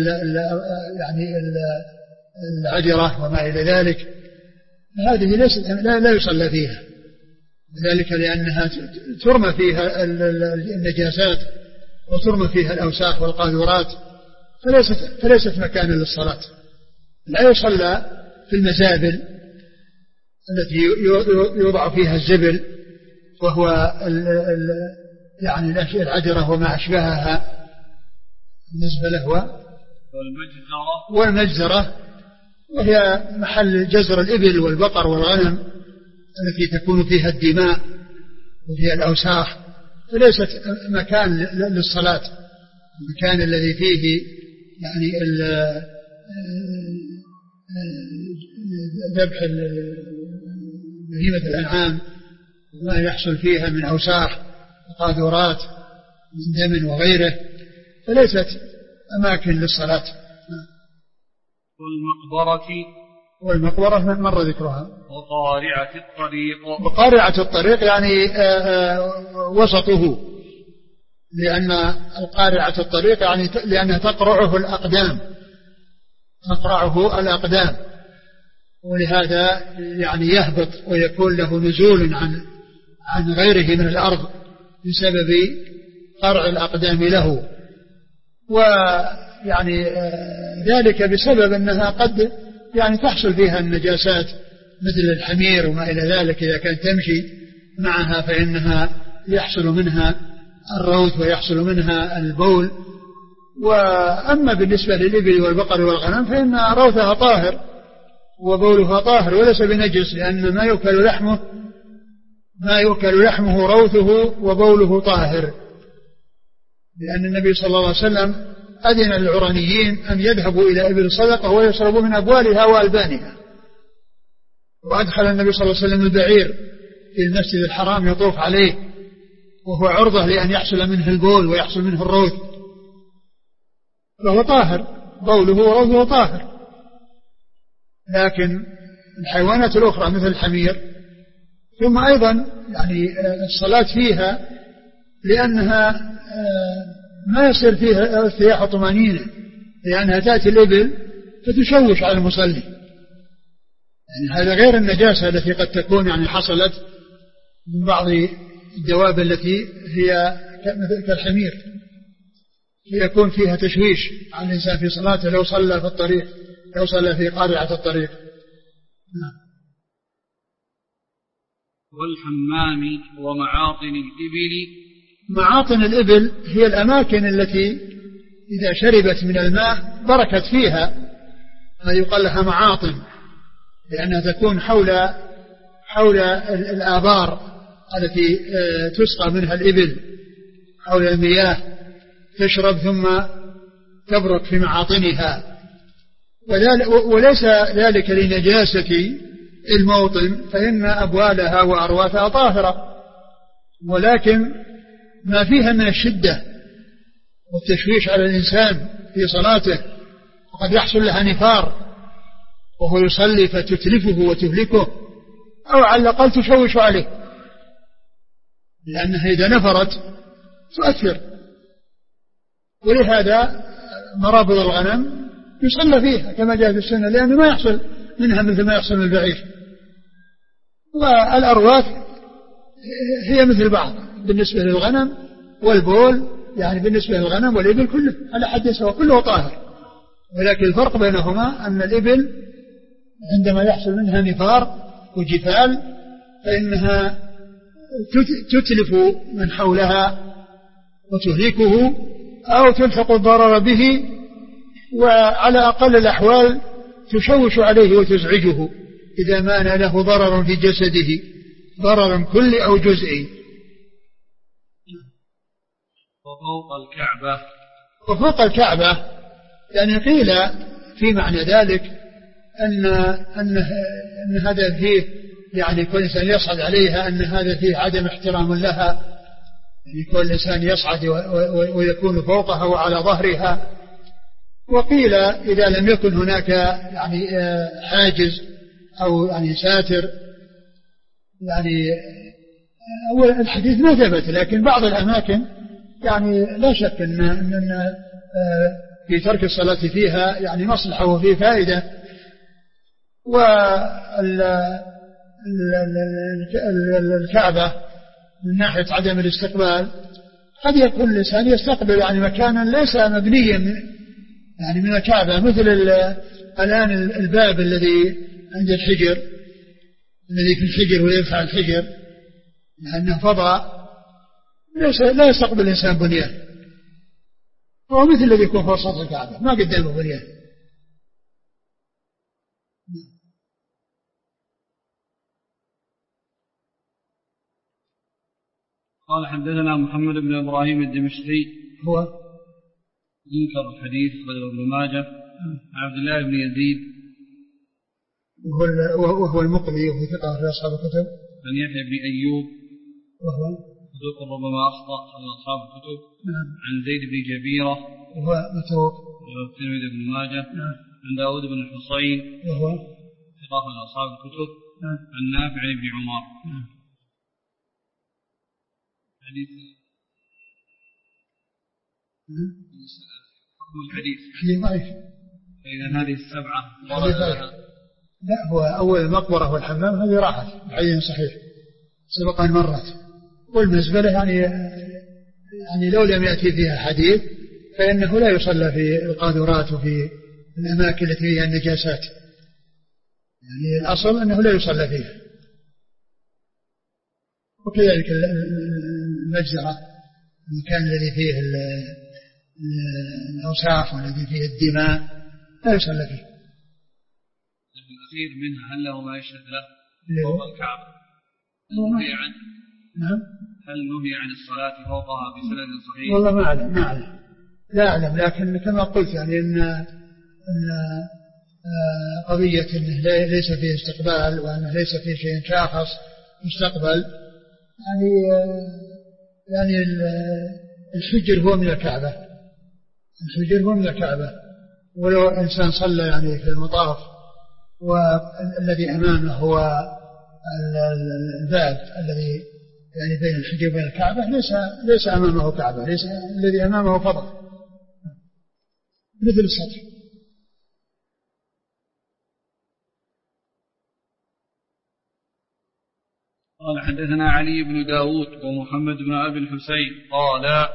S2: العجرة وما إلى ذلك. هذه لا يصلى فيها، ذلك لأنها ترمى فيها النجاسات وترمى فيها الأوساخ والقاذورات، فليست مكانا للصلاة. لا يصلى في المزابل التي يوضع فيها الزبل، وهو يعني الأشياء العجرة وما أشبهها، المزبلة والمجزرة، وهي محل جزر الإبل والبقر والغنم التي تكون فيها الدماء وفيها الأوساخ، فليست مكان للصلاة. المكان الذي فيه يعني ذبح بهيمة الأنعام وما يحصل فيها من أوساخ وقاذورات من دم وغيره، فليست أماكن للصلاة.
S1: والمقبرة
S2: والمقبرة مر ذكرها.
S1: وقارعة
S2: الطريق يعني وسطه، لأن القارعة الطريق يعني لأنها تقرعه الأقدام، ولهذا يعني يهبط ويكون له نزول عن غيره من الأرض بسبب قرع الأقدام له. ويعني ذلك بسبب أنها قد يعني تحصل فيها النجاسات مثل الحمير وما إلى ذلك، إذا كانت تمشي معها فإنها يحصل منها الروث ويحصل منها البول. وأما بالنسبة للإبل والبقر والغنم فإن روثها طاهر وبولها طاهر وليس بنجس، لأن ما يؤكل لحمه روثه وبوله طاهر، لأن النبي صلى الله عليه وسلم أذن للعرانيين أن يذهبوا إلى إبل الصدقة ويشربوا من أبوالها وألبانها. وأدخل النبي صلى الله عليه وسلم البعير في المسجد الحرام يطوف عليه وهو عرضة لأن يحصل منه البول ويحصل منه الروث، فهو طاهر، بوله وروثه طاهر. لكن الحيوانات الأخرى مثل الحمير، ثم أيضا يعني الصلاة فيها لأنها ما يصير فيها ارتياح طمأنينة، لأنها تأتي الإبل فتشوش على المصلي، يعني هذا غير النجاسة التي قد تكون يعني حصلت من بعض الدواب التي هي كالحمير يكون فيها تشويش على الإنسان في صلاته لو صلى في الطريق، لو صلى في قارعة الطريق.
S1: والحمام ومعاطن الإبل.
S2: معاطن الإبل هي الأماكن التي إذا شربت من الماء بركت فيها، ما يقال لها معاطن، لأنها تكون حول الآبار التي تسقى منها الإبل، حول المياه تشرب ثم تبرك في معاطنها. وليس ذلك لنجاسة الموطن، فإن أبوالها وأرواثها طاهرة، ولكن ما فيها من الشدة والتشويش على الإنسان في صلاته، وقد يحصل لها نفار وهو يصلي فتتلفه وتهلكه، أو على الأقل تشوش عليه، لأنها إذا نفرت تؤثر. ولهذا مرابض الغنم يصلى فيها كما جاء في السنة، لأنه ما يحصل منها مثل ما يحصل من البعير. والأرواث هي مثل بعض بالنسبة للغنم والبول، يعني بالنسبة للغنم والإبل كله على حد سواء، كله طاهر، ولكن الفرق بينهما أن الإبل عندما يحصل منها نفار وجفال فإنها تتلف من حولها وتهلكه أو تلحق الضرر به، وعلى أقل الأحوال تشوش عليه وتزعجه إذا ما له ضرر في جسده، ضرر كلي أو جزئي. وفوق الكعبة يعني قيل في معنى ذلك أن هذا فيه يعني كل إنسان يصعد عليها، أن هذا فيه عدم احترام لها، يعني كل إنسان يصعد ويكون فوقها وعلى ظهرها. وقيل إذا لم يكن هناك يعني حاجز أو يعني ساتر، يعني أول الحديث ما ثبت، لكن بعض الأماكن يعني لا شك أن في ترك الصلاة فيها يعني مصلحة وفيه فائدة. والكعبة من ناحية عدم الاستقبال قد يكون الإنسان يستقبل يعني مكانا ليس مبنيا يعني من الكعبة، مثل الآن الباب الذي عند الحجر، الذي في الحجر ويرفع الحجر لأنه فضاء لا يستقبل الإنسان بنيان، هو مثل الذي يكون فوق سطح الكعبة ما قدامه بنيان.
S1: قال حدثنا محمد بن إبراهيم الدمشقي
S2: هو
S1: ينكر الحديث غير ابن ماجه عن عبد الله بن يزيد
S2: وهو المقري وفي ثقة في أصحاب الكتب،
S1: عن يحيى بن أيوب
S2: وهو
S1: صدوق ربما أخطأ على أصحاب الكتب. عن زيد بن جبيرة
S2: وهو متروك
S1: الترمذي بن ماجه. عن داود بن الحصين
S2: وهو
S1: ثقة من أصحاب الكتب عن نافع عن ابن عمر. حديث حكم الحديث
S2: ضعيف.
S1: فإذا هذه السبعة
S2: لا، هو أول المقبرة والحمام هذه راحت عين صحيح سبق أن مرت، والمزبلة يعني لو لم يأتي فيها حديث فإنه لا يصلى في القاذورات وفي الأماكن التي فيها النجاسات، يعني الأصل أنه لا يصلى فيها. وكذلك المجزرة، المكان الذي فيه الأوساخ والذي فيه الدماء لا يصلى فيه.
S1: الأخير منها هل له ما يشهد له فوق الكعبة؟ نهي عنه؟
S2: نعم.
S1: هل نهي عن الصلاة فوقها بسند صحيح؟
S2: والله ما أعلم لا أعلم، لكن كما قلت يعني إن قضية أنه ليس فيه استقبال وأنه ليس فيه شيء شاخص مستقبل، يعني الحجر هو من الكعبة، الحجر هو من الكعبة. ولو إنسان صلى يعني في المطاف والذي أمامه هو الباب الذي يعني بين الحجر وبين الكعبة ليس أمامه كعبة، ليس الذي أمامه فضل مثل السطح.
S1: قال حدثنا علي بن داود ومحمد بن أبي الحسين قال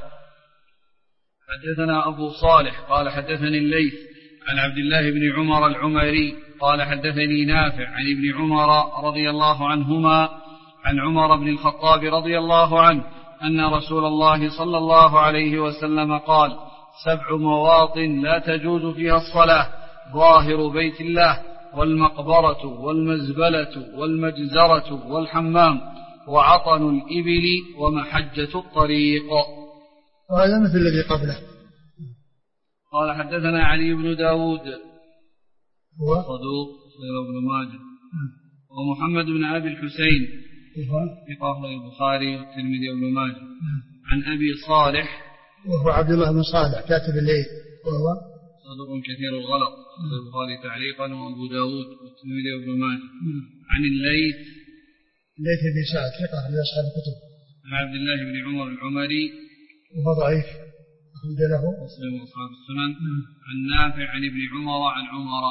S1: حدثنا أبو صالح قال حدثني الليث عن عبد الله بن عمر العمري قال حدثني نافع عن ابن عمر رضي الله عنهما عن عمر بن الخطاب رضي الله عنه أن رسول الله صلى الله عليه وسلم قال 7 مواطن لا تجوز فيها الصلاة: ظاهر بيت الله، والمقبرة، والمزبلة، والمجزرة، والحمام، وعطن الإبل، ومحجة الطريق.
S2: وهذا مثل الذي قبله.
S1: قال حدثنا علي بن داود
S2: هو
S1: صدوق ابن ماجه، ومحمد بن أبي الحسين في قاهرة البخاري والترمذي وابن ماجه، عن أبي صالح
S2: وهو عبد الله بن صالح كاتب الليل، وهو
S1: صدوق كثير الغلط، البخاري تعليقا وأبو داود والترمذي وابن ماجه، عن الليث
S2: بن سعد ثقة لأصحاب الكتب،
S1: عن عبد الله بن عمر العمري
S2: وهو ضعيف أخرج له
S1: مسلم وأصحاب السنن، عن نافع عن ابن عمر عن عمر.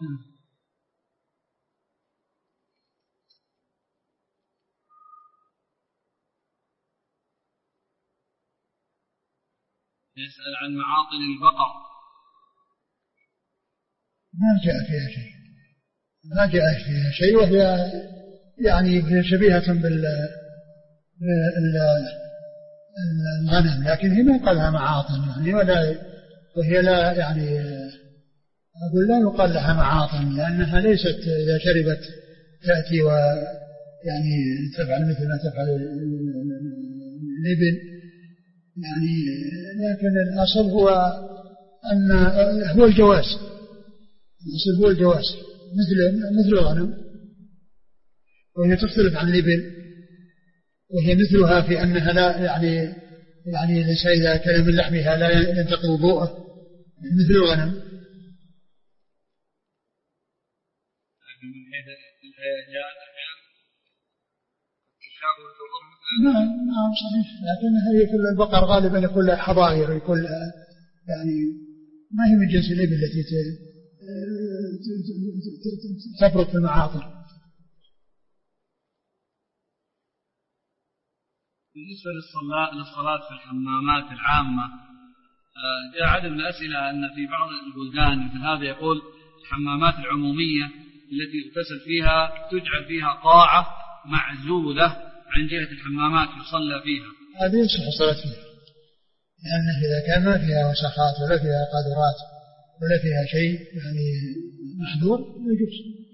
S1: يسأل عن معاطن البقر.
S2: ما جاء فيها شيء وهي يعني شبيهة بالغنم، لكن هي ما يقال لها معاطن يعني، وهي لا يعني أقول لا يقال لها معاطن، لأنها ليست إذا شربت تأتي ويعني تفعل مثل ما تفعل الإبل يعني، لكن الأصل هو أن هو الجواز، الأصل هو الجواز مثل الغنم، وهي تختلف عن الإبل، وهي مثلها في أنها لا يعني ليس إذا كان من لحمها لا ينتقض وضوءه مثل الغنم.
S1: من حيث الهيجان
S2: نعم صحيح، لكنها هي كل البقر غالبا يكون لها حظائر، يكون يعني ما هي من جنس الإبل التي تفرط في المعاطن.
S1: بالنسبة للصلاة في الحمامات العامة، جاء عدد من الأسئلة أن في بعض البلدان مثل هذا يقول الحمامات العمومية التي يغتسل فيها تجعل فيها قاعة معزولة عن جهة الحمامات يصلى فيها.
S2: هذه يصح الصلاة فيها، لأنه إذا كان ما فيها وسخات ولا فيها قاذورات ولا فيها شيء يعني محذور يجوز.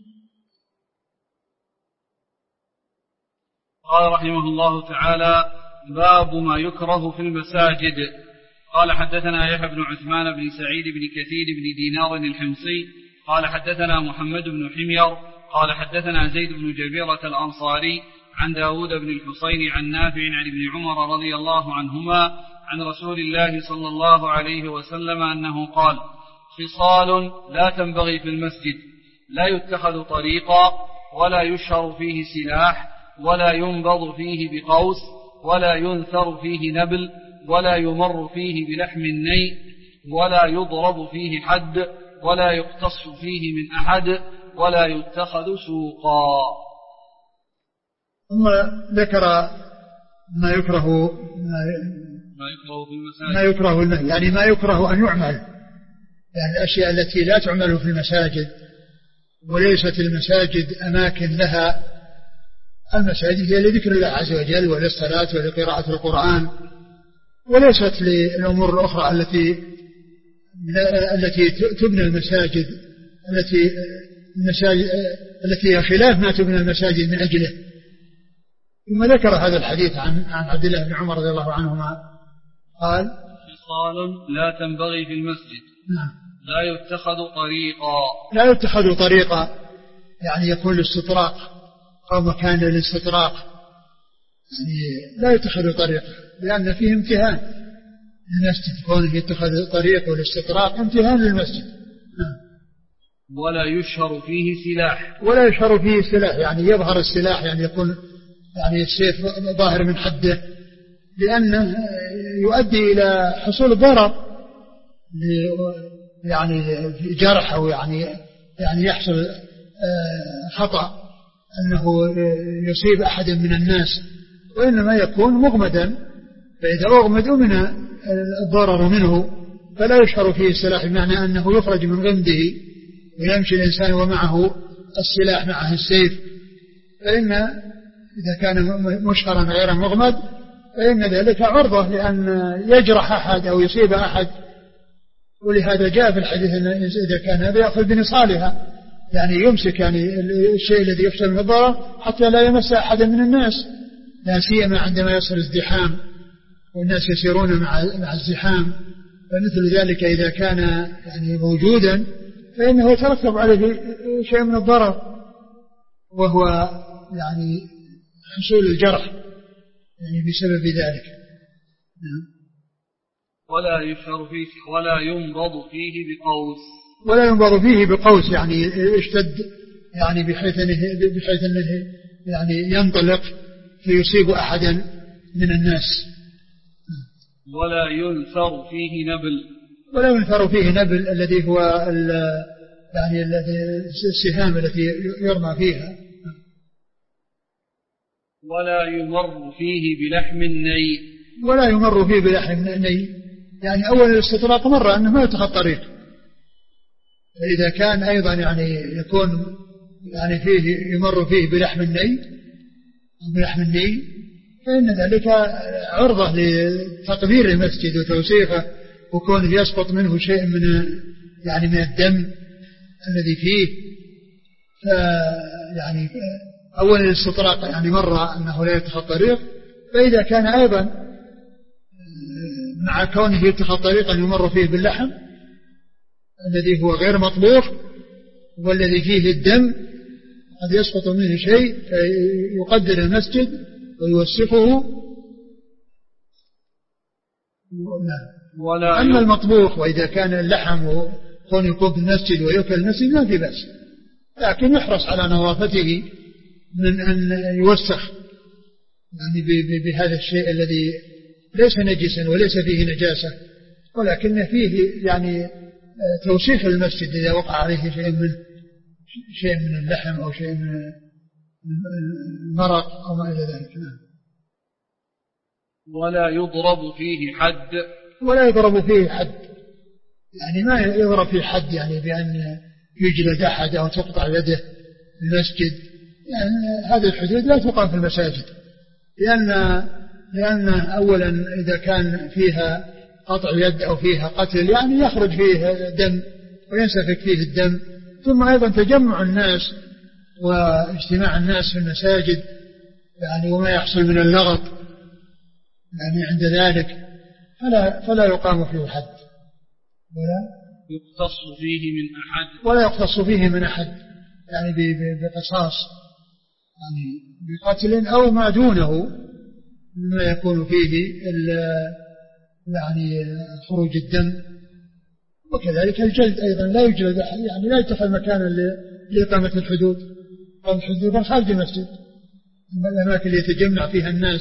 S1: قال رحمه الله تعالى: باب ما يكره في المساجد. قال حدثنا يحيى بن عثمان بن سعيد بن كثير بن دينار الحمصي قال حدثنا محمد بن حمير قال حدثنا زيد بن جبيرة الأنصاري عن داود بن الحصين عن نافع عن ابن عمر رضي الله عنهما عن رسول الله صلى الله عليه وسلم أنه قال: خصال لا تنبغي في المسجد: لا يتخذ طريقا ولا يشهر فيه سلاح ولا ينبض فيه بقوس ولا ينثر فيه نبل ولا يمر فيه بلحم الني ولا يضرب فيه حد ولا يقتص فيه من أحد ولا يتخذ سوقا.
S2: ثم ذكر ما يكره يعني ما يكره أن يعمل، يعني الأشياء التي لا تعمل في المساجد، وليست المساجد أماكن لها. المساجد هي لذكر الله عز وجل وللصلاة ولقراءة القرآن، وليست للأمور الأخرى التي تبنى المساجد التي هي خلاف ما تبنى المساجد من أجله. ثم ذكر هذا الحديث عن عبد الله بن عمر رضي الله عنهما قال:
S1: خصال لا تنبغي في المسجد.
S2: نعم.
S1: لا
S2: يتخذ طريقا يعني يكون للاستطراق أو مكان للاستطراق، يعني لا يتخذ طريقا لأن فيه امتهان للمسجد، كونه يتخذ طريق والاستطراق امتهان للمسجد. نعم.
S1: ولا يشهر فيه سلاح يعني يظهر السلاح، يعني يكون يعني السيف ظاهر من حده، لأنه يؤدي إلى حصول ضرر يعني جرح أو يعني يحصل خطأ أنه يصيب أحد من الناس، وإنما يكون مغمدا، فإذا أغمد من الضرر منه فلا يشهر فيه السلاح، بمعنى أنه يخرج من غمده ويمشي الإنسان ومعه السلاح معه السيف. فإن إذا كان مشهرا غير مغمد فإن ذلك عرضة لأن يجرح أحد أو يصيب أحد، ولهذا جاء في الحديث أن إذا كان هذا يأخذ بنصالها، يعني يمسك يعني الشيء الذي يحصل من الضرر حتى لا يمس أحدا من الناس، لا سيما عندما يصل ازدحام والناس يسيرون مع الزحام. فمثل ذلك إذا كان يعني موجودا فإنه يترتب عليه شيء من الضرر، وهو يعني حصول الجرح يعني بسبب ذلك. ولا يشهر فيه ولا ينبض
S2: فيه بقوس يعني يشتد يعني بحيث انه يعني ينطلق فيصيب أحدا من الناس.
S1: ولا ينثر فيه نبل الذي هو يعني السهام التي يرمى فيها. ولا يمر فيه بلحم
S2: الني يعني أول الاستطلاق مرة أنه ما يتخذ طريق، فإذا كان أيضا يعني يكون يعني فيه يمر فيه بلحم الني فإن ذلك عرضة لتقدير المسجد وتوسيخه، وكون يسقط منه شيء من الدم الذي فيه. يعني أول الاستطراق يعني مرة أنه لا يتخذ طريق، فإذا كان أيضا مع كونه يتخذ طريقا يمر فيه باللحم الذي هو غير مطبوخ والذي فيه الدم قد يسقط منه شيء فيقدر المسجد ويوسخه. أما المطبوخ وإذا كان اللحم كون يكون في المسجد ويأكل المسجد ما في بأس، لكن يحرص على نظافته من أن يوسخ يعني بهذا الشيء الذي ليس نجسا وليس فيه نجاسة، ولكن فيه يعني توسيخ المسجد إذا وقع عليه شيء من اللحم أو شيء من المرق أو ما إلى ذلك.
S1: ولا يضرب فيه حد يعني ما يضرب فيه حد يعني بأن يجلد أحد أو تقطع يده في المسجد، يعني هذه الحدود لا تقام في المساجد، لأن أولا إذا كان فيها قطع يد أو فيها قتل يعني يخرج فيه دم وينسفك فيه الدم، ثم أيضا تجمع الناس واجتماع الناس في المساجد يعني وما يحصل من اللغط يعني عند ذلك فلا يقام فيه حد ولا يقتص فيه من أحد يعني بقصاص يعني بقتل أو ما دونه مما يكون فيه يعني خروج الدم.
S2: وكذلك الجلد أيضا لا يجلد أحد، يعني لا يتخذ مكانا لإقامة الحدود، إقامة الحدود خارج المسجد، الأماكن اللي يتجمع فيها الناس.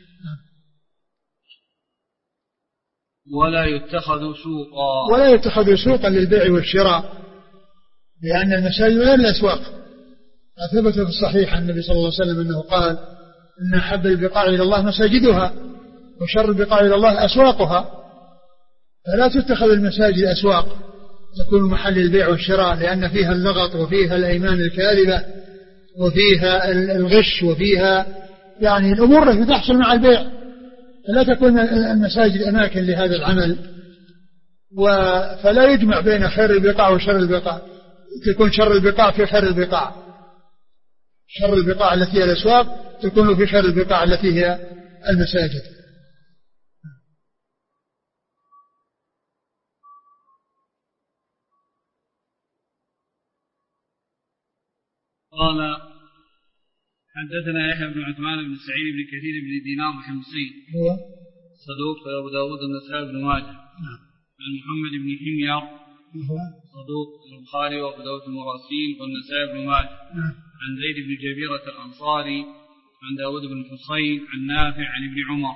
S1: ولا
S2: يتخذ سوقا للبيع والشراء، لأن المساجد غير الأسواق. ثبت في الصحيح عن النبي صلى الله عليه وسلم أنه قال إن أحب البقاع إلى الله مساجدها وشر البقاع إلى الله أسواقها. فلا تتخذ المساجد أسواق تكون محل البيع والشراء، لأن فيها اللغط وفيها الأيمان الكاذبة وفيها الغش وفيها يعني الأمور التي تحصل مع البيع. فلا تكون المساجد أماكن لهذا العمل، فلا يجمع بين خير البقاع وشر البقاع، تكون شر البقاع في خير البقاع، شر البقاع التي هي الأسواق تكون في شر البقاع التي هي المساجد.
S1: قال حدثنا يحيى بن عثمان بن سعيد بن كثير بن دينار الحمصي
S2: هو
S1: صدوق أبو داود النسائي بن ماجه. عن محمد بن حمير صدوق البخاري وأبو داود المراسيل والنسائي بن ماجه. عن زيد بن جبيرة الأنصاري عن داود بن حصين عن نافع عن ابن عمر.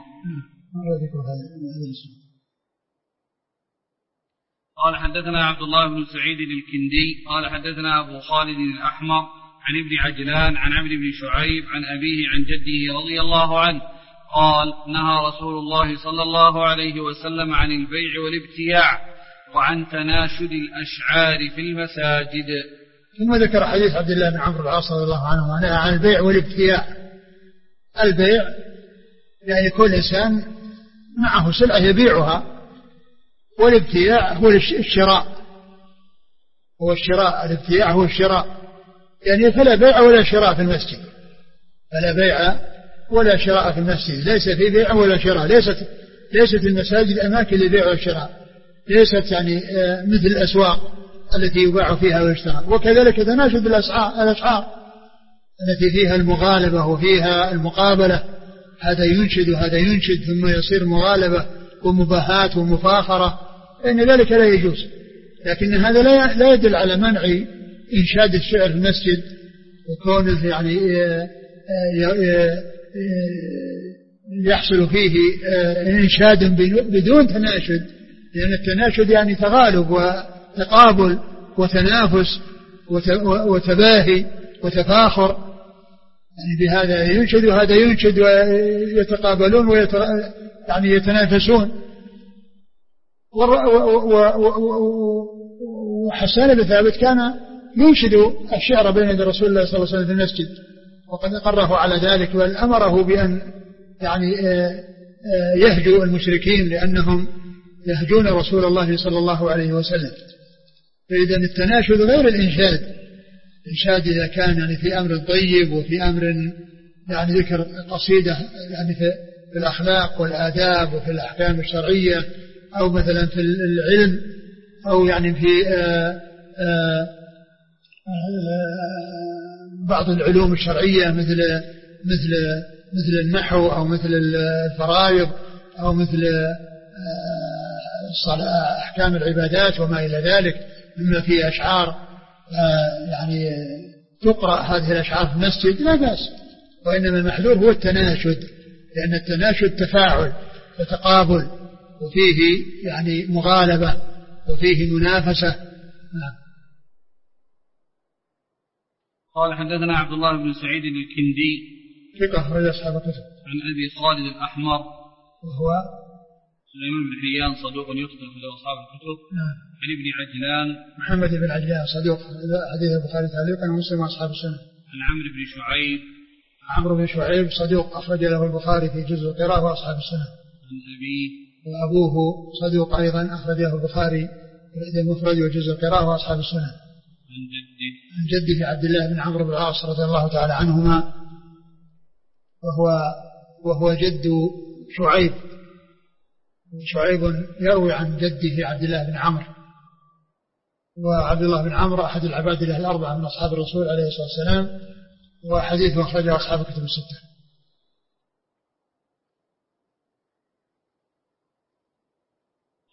S1: قال حدثنا عبد الله بن سعيد الكندي قال حدثنا أبو خالد الأحمر عن ابن عجلان عن عبد بن شعيب عن أبيه عن جده رضي الله عنه قال نهى رسول الله صلى الله عليه وسلم عن البيع والابتياع وعن تناشد الأشعار في المساجد.
S2: ثم ذكر حديث عبد الله بن عمرو العاص رضي الله عنه نهى عن البيع والابتياع. البيع يعني كل إنسان معه سلعة يبيعها، والابتياع هو الشراء، هو الشراء. الابتياع هو الشراء، يعني فلا بيع ولا شراء في المسجد، فلا بيع ولا شراء في المسجد، ليس في بيع ولا شراء. ليست المساجد أماكن للبيع والشراء، ليست يعني مثل الأسواق التي يباع فيها ويشترى. وكذلك تناشد الأسعار التي فيها المغالبة وفيها المقابلة، هذا ينشد وهذا ينشد ثم يصير مغالبة ومباهات ومفاخرة، فإن ذلك لا يجوز. لكن هذا لا يدل على منع إنشاد الشعر في المسجد وكونه يعني يحصل فيه إنشاد بدون تناشد، لأن التناشد يعني تغالب وتقابل وتنافس وتباهي وتفاخر، يعني بهذا ينشد وهذا ينشد ويتقابلون يعني يتنافسون. وحسان بن ثابت كان ينشد الشعر بين يدي رسول الله صلى الله عليه وسلم في المسجد، وقد أقره على ذلك بل أمره بأن يعني يهجو المشركين لأنهم يهجون رسول الله صلى الله عليه وسلم. فإذا التناشد غير الإنشاد. الإنشاد إذا كان يعني في أمر طيب وفي أمر يعني ذكر قصيدة يعني في الأخلاق والآداب وفي الأحكام الشرعية، أو مثلا في العلم، أو يعني في بعض العلوم الشرعية مثل النحو أو مثل الفرائض أو مثل أحكام العبادات وما إلى ذلك مما فيه أشعار يعني تقرأ هذه الأشعار في المسجد لا بأس. وإنما المحذور هو التناشد، لأن التناشد تفاعل وتقابل وفيه يعني مغالبة وفيه منافسة.
S1: قال حدثنا عبد الله بن سعيد الكندي
S2: ثقة أخرج أصحاب الكتب.
S1: عن أبي خالد الأحمر
S2: وهو
S1: سليمان بن حيان صدوق يخطئ في أصحاب الكتب. عن ابن عجلان
S2: محمد بن عجلان صدوق حديث البخاري تعليقا ومسلم وأصحاب السنة.
S1: عن عمرو بن شعيب
S2: صدوق أخرج له البخاري في جزء القراءة وأصحاب السنة.
S1: عن أبيه
S2: وأبوه صدوق أيضا أخرج له البخاري في المفرد وجزء القراءة وأصحاب السنة. عن جده عبد الله بن عمرو بن العاص رضي الله تعالى عنهما، وهو جد شعيب. شعيب يروي عن جده عبد الله بن عمرو، وعبد الله بن عمرو أحد العباد له الأربعة من أصحاب الرسول عليه الصلاة والسلام، وحديثه أخرجه أصحاب الكتب الستة.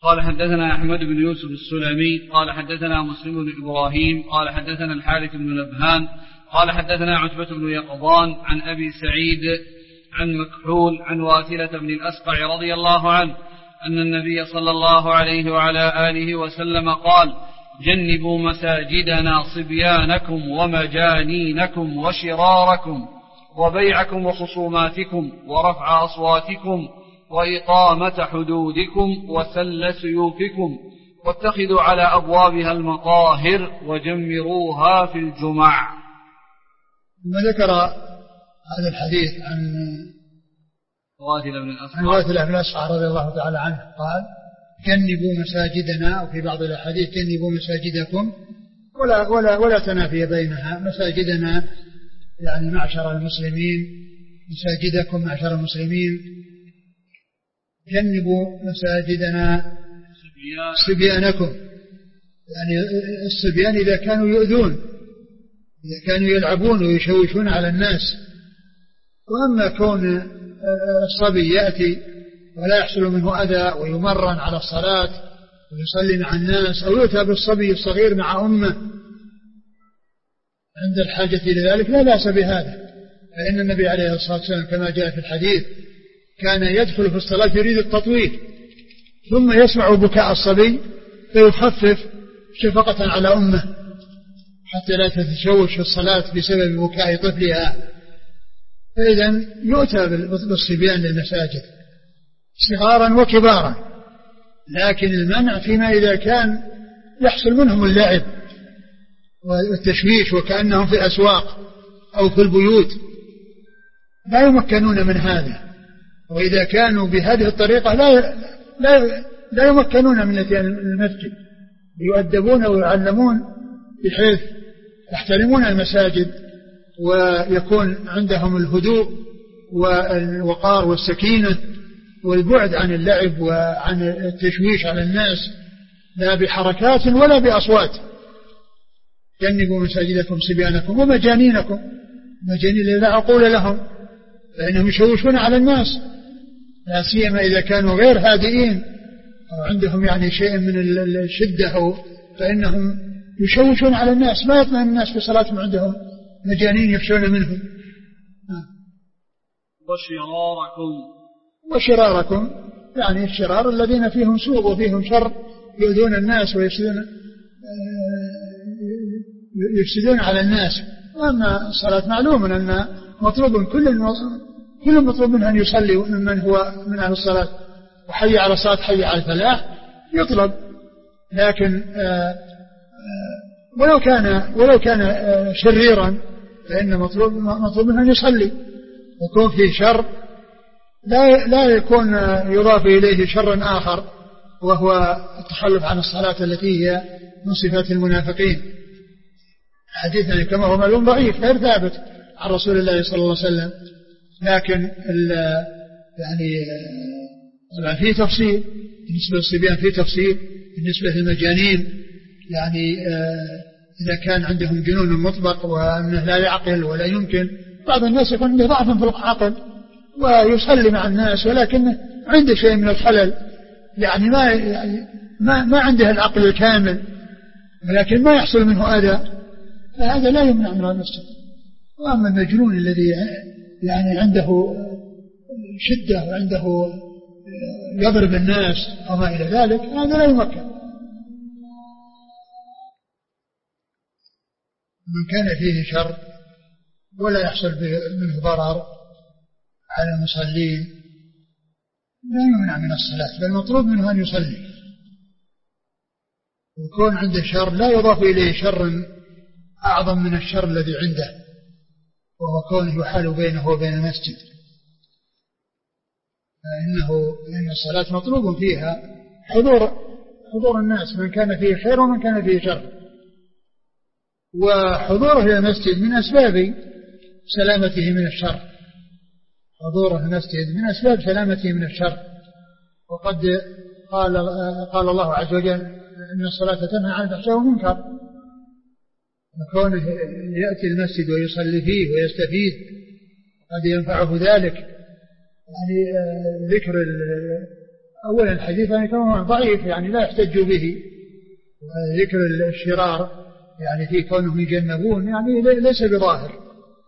S1: قال حدثنا أحمد بن يوسف السلمي قال حدثنا مسلم بن إبراهيم قال حدثنا الحارث بن نبهان قال حدثنا عتبة بن يقظان عن أبي سعيد عن مكحول عن واثلة بن الأسقع رضي الله عنه أن النبي صلى الله عليه وعلى آله وسلم قال: جنبوا مساجدنا صبيانكم ومجانينكم وشراركم وبيعكم وخصوماتكم ورفع أصواتكم وإقامة حدودكم وسل سيوفكم واتخذوا على أبوابها المطاهر وجمروها في الجمع.
S2: ثم ذكر هذا الحديث عن واثلة بن الأسقع رضي الله تعالى عنه قال: جنبوا مساجدنا، وفي بعض الأحاديث جنبوا مساجدكم، ولا تنافي بينها. مساجدنا يعني معشر المسلمين، مساجدكم معشر المسلمين. جنبوا مساجدنا صبيانكم، يعني الصبيان إذا كانوا يؤذون، إذا كانوا يلعبون ويشوشون على الناس. وأما كون الصبي يأتي ولا يحصل منه أذى ويمرن على الصلاة ويصلي مع الناس، أو يؤتى بالصبي الصغير مع أمه عند الحاجة إلى ذلك، لا بأس بهذا. فإن النبي عليه الصلاة والسلام كما جاء في الحديث كان يدخل في الصلاة يريد التطويل، ثم يسمع بكاء الصبي فيخفف شفقة على أمه حتى لا تتشوش في الصلاة بسبب بكاء طفلها. فإذا يؤتى بالصبيان للمساجد صغارا وكبارا، لكن المنع فيما إذا كان يحصل منهم اللعب والتشويش وكأنهم في الأسواق أو في البيوت، لا يمكنون من هذا. وإذا كانوا بهذه الطريقة لا يمكنون من الاتيان المسجد، يؤدبون ويعلمون بحيث يحترمون المساجد ويكون عندهم الهدوء والوقار والسكينة والبعد عن اللعب وعن التشويش على الناس، لا بحركات ولا بأصوات. جنبوا مساجدكم صبيانكم ومجانينكم، مجانين لا عقول لهم، فإنهم يشوشون على الناس، لا سيما إذا كانوا غير هادئين أو عندهم يعني شيء من الشدة، فإنهم يشوشون على الناس، ما يطمئن الناس في صلاتهم، عندهم مجانين يخشون منهم. وشراركم يعني الشرار الذين فيهم سوء وفيهم شر، يؤذون الناس ويفسدون على الناس. وأما الصلاة معلوم أن مطلوب كل مطلوب منه أن يصلي من هو من أهل الصلاة، وحي على الصلاة حي على الفلاح يطلب، لكن ولو كان شريرا فإن مطلوب منه أن يصلي. ويكون فيه شر لا يكون يضاف إليه شر آخر، وهو التخلف عن الصلاة التي هي من صفات المنافقين. حديثنا كما هو معلوم ضعيف غير ثابت عن رسول الله صلى الله عليه وسلم، لكن يعني فيه تفصيل بالنسبة للصبيان، فيه تفصيل بالنسبة للمجانين. يعني إذا كان عندهم جنون مطلق وأنه لا يعقل ولا يمكن، بعض الناس يكون عنده ضعف في العقل ويصلي مع الناس ولكن عنده شيء من الخلل، يعني ما عنده العقل الكامل ولكن ما يحصل منه أذى، فهذا لا يمنع من المسجد. وأما المجنون الذي يعني عنده شدة وعنده يضرب الناس وما إلى ذلك، هذا لا يمكن. من كان فيه شر ولا يحصل منه ضرر على المصلين لا يمنع من الصلاة، بل مطلوب منه أن يصلي. ويكون عنده شر لا يضاف إليه شر أعظم من الشر الذي عنده، وهو كونه يحال بينه وبين المسجد. فإن الصلاة مطلوب فيها حضور الناس، من كان فيه خير ومن كان فيه شر. وحضوره إلى المسجد من أسباب سلامته من الشر، حضوره المسجد من أسباب سلامته من الشر. وقد قال الله عز وجل إن الصلاة تنهى عن الفحشاء والمنكر، وكونه يأتي المسجد ويصلي فيه ويستفيد قد ينفعه ذلك، يعني ذكر أولا الحديث يعني كونه ضعيف يعني لا يحتج به، وذكر الشرار يعني في كونهم يجنبون يعني ليس بظاهر.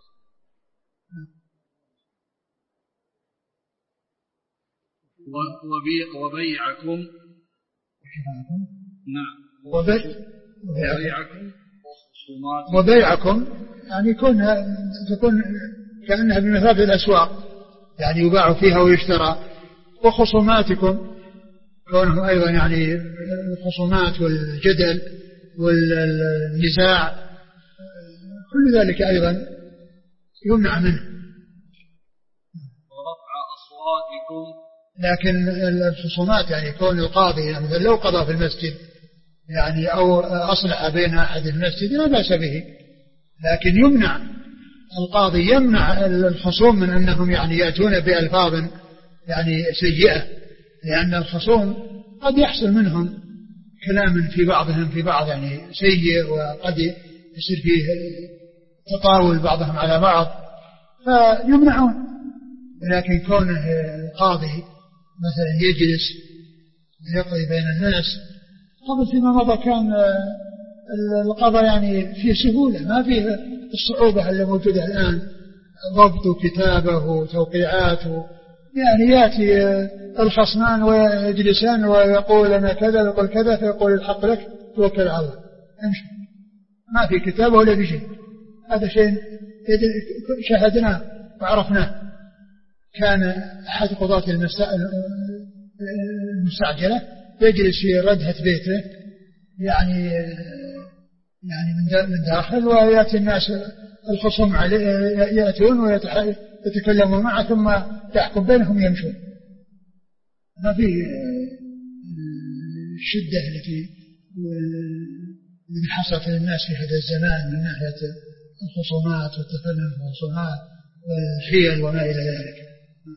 S1: وبيعكم نعم
S2: وبيعكم يعني تكون كأنها بمثابة الأسواق يعني يباع فيها ويشترى. وخصوماتكم كونه أيضا يعني الخصومات والجدل والنزاع كل ذلك أيضا يمنع منه.
S1: ورفع أصواتكم،
S2: لكن الخصومات يعني كون القاضي يعني مثلا لو قضى في المسجد يعني أو أصلح بين أحد المسجد لا بأس به، لكن يمنع القاضي يمنع الخصوم من أنهم يعني يأتون بألفاظ يعني سيئة، لأن الخصوم قد يحصل منهم كلام في بعضهم في بعض يعني سيء، وقد يصير فيه تطاول بعضهم على بعض فيمنعون. لكن كونه القاضي مثلا يجلس يقضي بين الناس، قبل فيما مضى كان القضاء يعني فيه سهولة ما فيه الصعوبة اللي موجودة الآن، ضبط كتابه وتوقيعات يعني يأتي الخصمان ويجلسان ويقول أنا كذا ويقول كذا فيقول الحق لك توكل على الله امشي، ما في كتابه ولا في شيء. هذا شيء شاهدناه وعرفناه. كان أحد قضاة المستعجلة يجلس في ردهة بيته يعني من داخل، ويأتي الناس الخصوم عليه يأتون ويتكلمون معه ثم يحكم بينهم يمشون. ما في الشدة التي حصلت للناس في هذا الزمان من ناحية الخصومات والتكلم في الخصومات والحيل وما إلى ذلك.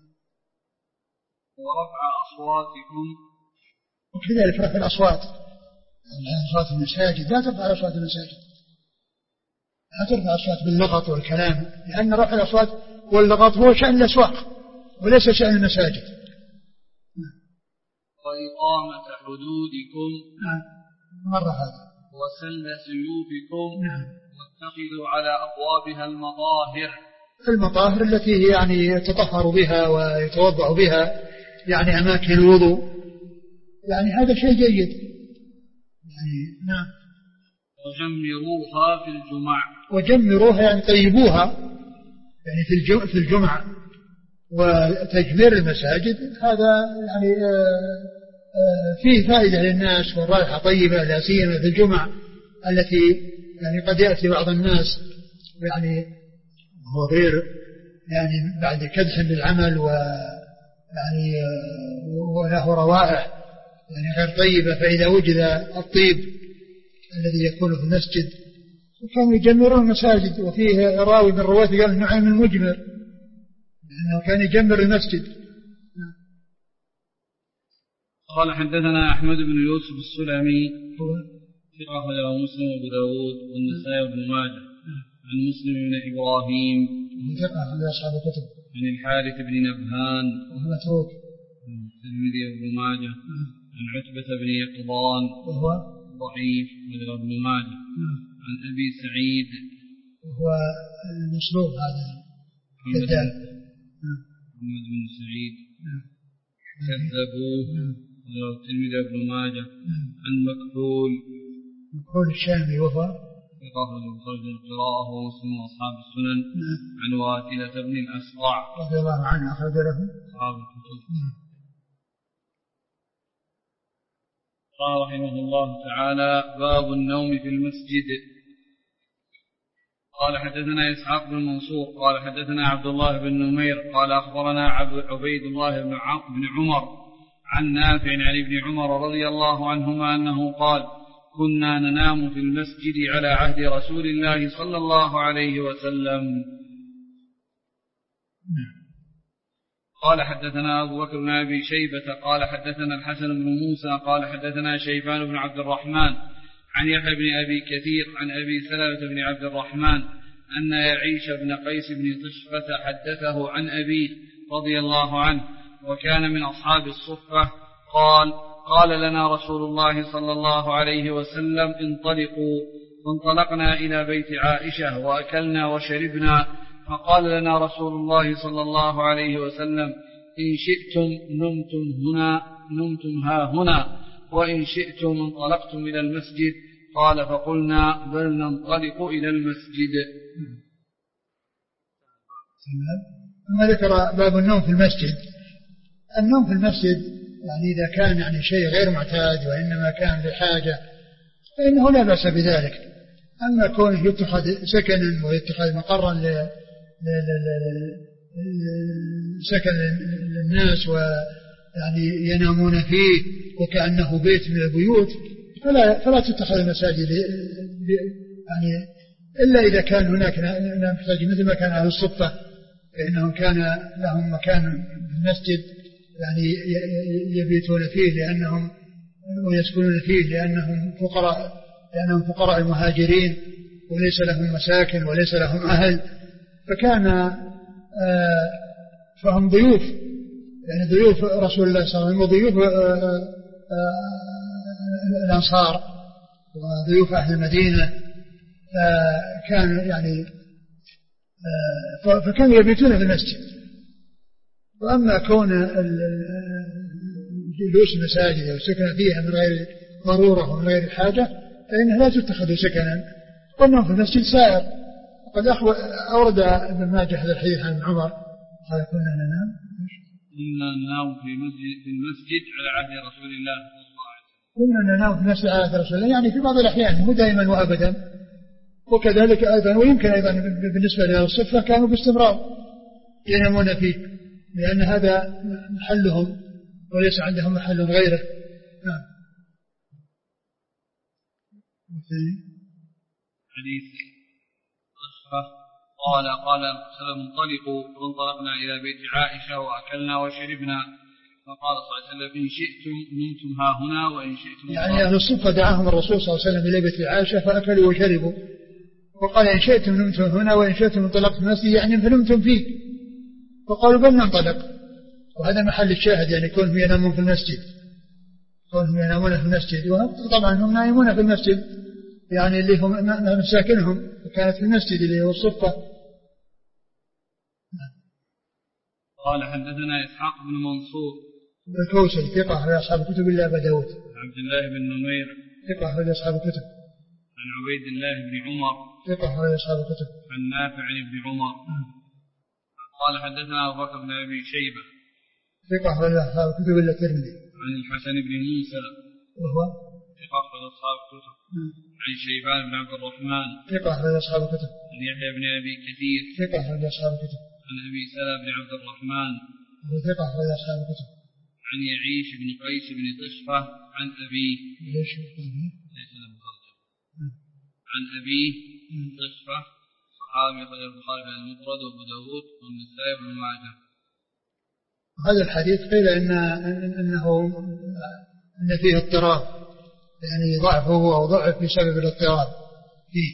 S1: ورفع أصواتكم،
S2: وكذلك رفع الأصوات، أصوات المساجد لا ترفع أصوات المساجد، لا ترفع أصوات باللغط والكلام، لأن رفع الأصوات واللغط هو شأن الأسواق وليس شأن المساجد.
S1: وإقامة حدودكم
S2: مرة هذا.
S1: وسل سيوفكم
S2: نعم.
S1: واتخذوا على أبوابها
S2: المطاهر التي هي يعني يتطهر بها ويتوضع بها يعني أماكن الوضوء، يعني هذا شيء جيد يعني. نعم.
S1: وجمروها في الجمع،
S2: وجمروها يعني طيبوها يعني في الجمع. وتجمير المساجد هذا يعني فيه فائدة للناس والرائحة طيبة لا سيما في الجمع التي يعني قد يأتي بعض الناس يعني هو غير يعني بعد كدح بالعمل ويعني وله روائح يعني غير طيبة، فإذا وجد الطيب الذي يكون في المسجد كانوا يجمرون المساجد. وفيه راوي من رواة قال نعيم المجمر لأنه كان يجمر المسجد.
S1: قال حدثنا أحمد بن يوسف السلمي ثقة أخرجه مسلم وأبو داود والنسائي وابن ماجه عن مسلم بن إبراهيم
S2: ثقة أخرج أصحاب الكتب
S1: عن الحارث بن نبهان
S2: وهو متروك
S1: الترمذي وابن ماجه عن عتبة بن يقظان
S2: وهو
S1: ضعيف أخرجه ابن ماجه عن أبي سعيد
S2: وهو المصلوب هذا الكذاب
S1: محمد بن سعيد كذبوه الترمذي وابن ماجه عن مكحول
S2: الشامي وهو
S1: أخرج القراءة ومسلم وأصحاب السنن عن واتلة بن الأسقع
S2: رضي الله عنه أخرج له
S1: أصحاب الكتب. قال رحمه الله تعالى باب النوم في المسجد. قال حدثنا إسحاق بن منصور قال حدثنا عبد الله بن نمير قال أخبرنا عبيد الله بن عمر عن نافع عن ابن عمر رضي الله عنهما أنه قال كنا ننام في المسجد على عهد رسول الله صلى الله عليه وسلم. قال حدثنا أبو بكر بن أبي شيبة قال حدثنا الحسن بن موسى قال حدثنا شيبان بن عبد الرحمن عن يحيى بن أبي كثير عن أبي سلمة بن عبد الرحمن أن يعيش بن قيس بن طشفة حدثه عن أبيه رضي الله عنه وكان من أصحاب الصفة قال لنا رسول الله صلى الله عليه وسلم انطلقوا، فانطلقنا إلى بيت عائشة وأكلنا وشربنا، فقال لنا رسول الله صلى الله عليه وسلم إن شئتم نمتم ها هنا، وإن شئتم انطلقتم إلى المسجد. قال فقلنا بل ننطلق إلى المسجد.
S2: ثم ذكر باب النوم في المسجد. النوم في المسجد يعني إذا كان يعني شيء غير معتاد وإنما كان لحاجة فإنه لا بأس بذلك. أما كونه يتخذ سكنا ويتخذ مقرا سكن للناس ويعني ينامون فيه وكأنه بيت من البيوت فلا تتخذ المساجد يعني إلا إذا كان هناك مساجد مثل ما كان أهل الصفة فإنهم كان لهم مكان في المسجد يعني يبيتون فيه لأنهم ويسكنون فيه لأنهم فقراء المهاجرين وليس لهم مساكن وليس لهم أهل فهم ضيوف يعني ضيوف رسول الله صلى الله عليه وسلم وضيوف الأنصار وضيوف أهل المدينة فكانوا يبيتون في المسجد. وأما كون جلوس المساجد أو سكن فيها من غير ضرورة ومن غير حاجة فإنها لا تتخذ سكنا والنوم في المسجد سائر. وقد أورد ابن ماجه هذا الحديث عن عمر قال كنا
S1: ننام في المسجد على عهد رسول الله صلى الله عليه وسلم.
S2: كنا ننام في المسجد على عهد رسول الله يعني في بعض الأحيان مو دائما وأبدا. وكذلك أيضا ويمكن أيضا بالنسبة للصفة كانوا باستمرار ينامون فيه لأن هذا محلهم وليس عندهم محل غيره. نعم.
S1: حديث قال سلم انطلقوا فانطلقنا إلى بيت عائشة وأكلنا وشربنا فقال صلى الله عليه وسلم إن شئتم نمتم ها هنا وإن شئتم
S2: يعني أهل الصفة دعاهم الرسول صلى الله عليه وسلم إلى بيت عائشة فأكلوا وشربوا وقال إن شئتم نمتم هنا وإن شئتم انطلقتم في المسجد يعني فنمتم فيه فقالوا بل ننطلق. وهذا محل الشاهد يعني كونهم ينامون في المسجد كونهم ينامون في المسجد وطبعا هم نائمون في المسجد يعني اللي هم مساكنهم كانت في المسجد اللي هو الصفة.
S1: قال حدثنا إسحاق بن منصور
S2: الكوسي ثقة على أصحاب الكتب إلا أبا داود.
S1: عبد الله بن نمير
S2: ثقة على أصحاب الكتب.
S1: عن عبيد الله بن عمر
S2: ثقة على أصحاب الكتب.
S1: عن نافع بن عمر. قال حدثنا أبو بكر بن أبي شيبة
S2: ثقة على أصحاب الكتب إلا الترمذي.
S1: عن الحسن بن موسى
S2: وهو
S1: ثقة على أصحاب الكتب. عن شيبان بن عبد الرحمن
S2: ثقة على أصحاب الكتب.
S1: عن يحيى بن أبي كثير
S2: ثقة على أصحاب الكتب.
S1: عن أبي سلمة بن عبد الرحمن
S2: ثقة على أصحاب الكتب.
S1: عن يعيش بن قيس بن طشفة عن أبيه ليس له ترجمة عن أبيه طشفة صحابي أخرج البخاري في المفرد وأبو داود والنسائي بن ماجه.
S2: هذا الحديث قيل أن فيه اضطراب يعني ضعفه أو ضعف بسبب الاضطراب فيه.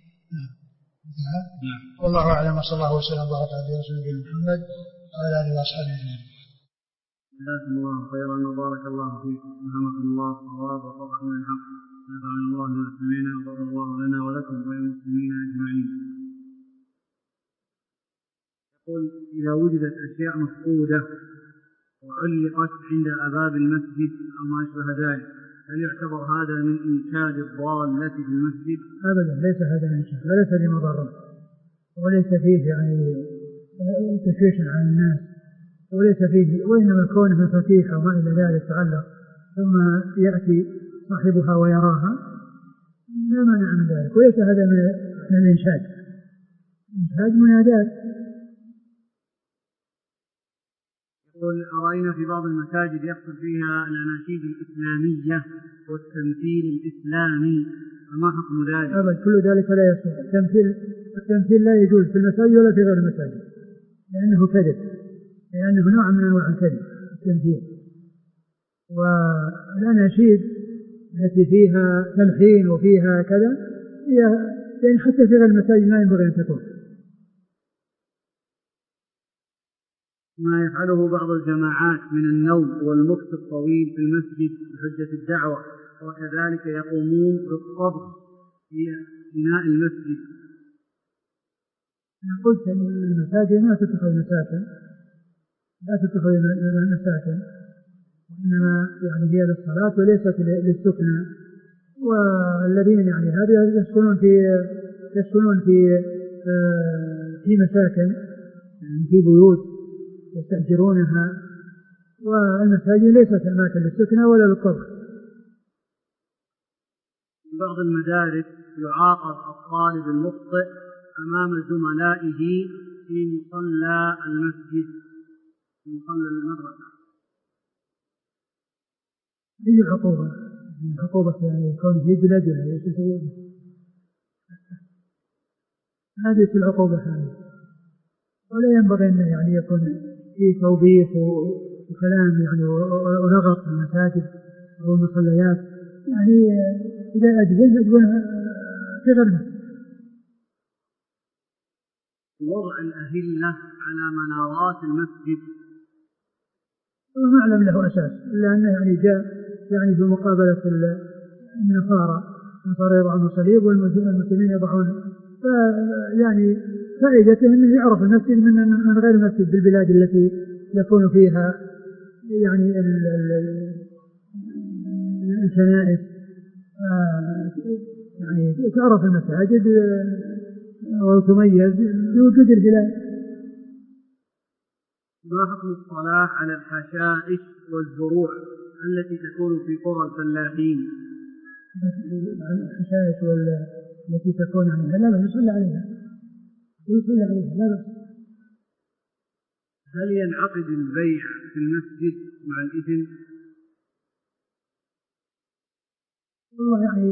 S2: والله أعلم صلى الله وسلم وبارك على رسوله محمد وعلى آله وأصحابه أجمعين.
S1: جزاكم الله خيرا وبارك الله فيكم ورحمة الله وصواب وفرح من الحق نفعنا الله وسمعنا وغفر الله لنا ولكم وللمسلمين أجمعين. يقول إذا وجدت أشياء مفقودة وعلقت عند أبواب المسجد أو ما أشبه ذلك هل يعتبر هذا من إنشاد الضالة في المسجد؟
S2: أبدا ليس هذا من إنشاد وليس لمضرة وليس فيه يعني تشويش عن الناس وليس فيه وإنما كونه مفاتيح وما إلى ذلك تعلق ثم يأتي صاحبها ويراها لا مانع من ذلك وليس هذا من الإنشاد. إنشاد منادات.
S1: يقول أرأينا في بعض المساجد يحصل فيها الأناشيد الإسلامية والتمثيل الإسلامي فما حكم ذلك؟
S2: أبدا كل ذلك لا يصح. التمثيل لا يجوز في المساجد ولا في غير المساجد لأنه كذب لأنه نوع من أنواع الكذب التمثيل. والأناشيد التي فيها تلحين وفيها كذا هي يعني حتى في غير المساجد لا ينبغي أن تكون.
S1: ما يفعله بعض الجماعات من النوم والمكث الطويل في المسجد بحجة الدعوة، وكذلك يقومون بالطبخ في بناء المسجد.
S2: أنا قلت أن المساجد لا تتخذ مساكن، وإنما يعني هي للصلاة وليست للسكنى. والذين يعني هذه يسكنون في مساكن، يعني في بيوت يستأجرونها، والمساجد ليست أماكن للسكنى ولا للطبخ.
S1: في بعض المدارس يعاقب الطالب المخطئ أمام زملائه في مصلى المسجد، في مصلى المدرسة.
S2: هي عقوبة يعني يكون يجلد ولا ايش يسوون؟ هذه العقوبة هذه، ولا ينبغي أن يعني يكون في توبيخ وكلام يعني ولغط في المساجد أو المصليات. يعني إذا أجبن في غير المسجد.
S1: وضع الأهلة على منارات المسجد
S2: ما أعلم له أساس، إلا أنه يعني جاء يعني في مقابلة النصارى يضعون صليب والمسلمين يضعون، يعني فائدته أنه يعرف المسجد من غير المسجد بالبلاد التي يكون فيها يعني الكنائس، يعني تعرف المساجد وتميز بوجود البلاد.
S1: ما حكم الصلاة على الحشائش والزروع التي تكون في قرى الفلاحين؟
S2: الحشائش التي تكون عنها لا بأس يصلى عليها لا بأس.
S1: هل ينعقد البيع في المسجد مع الإذن؟
S2: والله يعني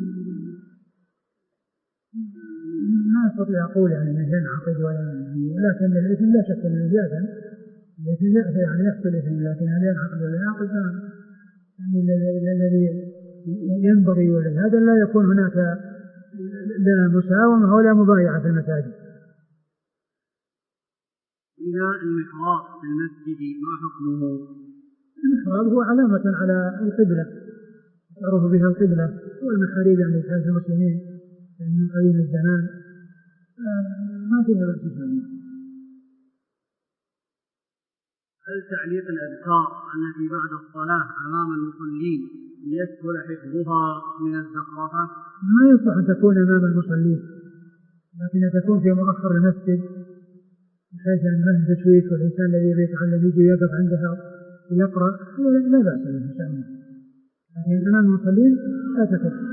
S2: ما أستطيع أقول يعني أنه ينعقد ولكن الإذن لا شك أنه يأذن، الإذن يعني يحصل إذن، لكن هل ينعقد ولا ينعقد يعني الذي ينبغي ولهذا لا يكون هناك لا مساومة ولا مبايعة في المساجد.
S1: بناء المحراب في المسجد ما حكمه؟
S2: المحراب هو علامة على القبلة تعرف بها القبلة، والمحاريب يعني كانت المسلمين من قديم الزمان ما فيها بأس.
S1: هل تعليق الأذكار التي بعد الصلاة أمام المصلين ليسهل حفظها من الزخرفة؟
S2: ما يصح أن تكون أمام المصلين، لكن تكون في مؤخر المسجد بحيث أن ما في تشويش، والإنسان الذي يتعلم يجي يقف عندها ويقرأ لا بأس به إن شاء الله، لكن أمام المصلين لا تكون.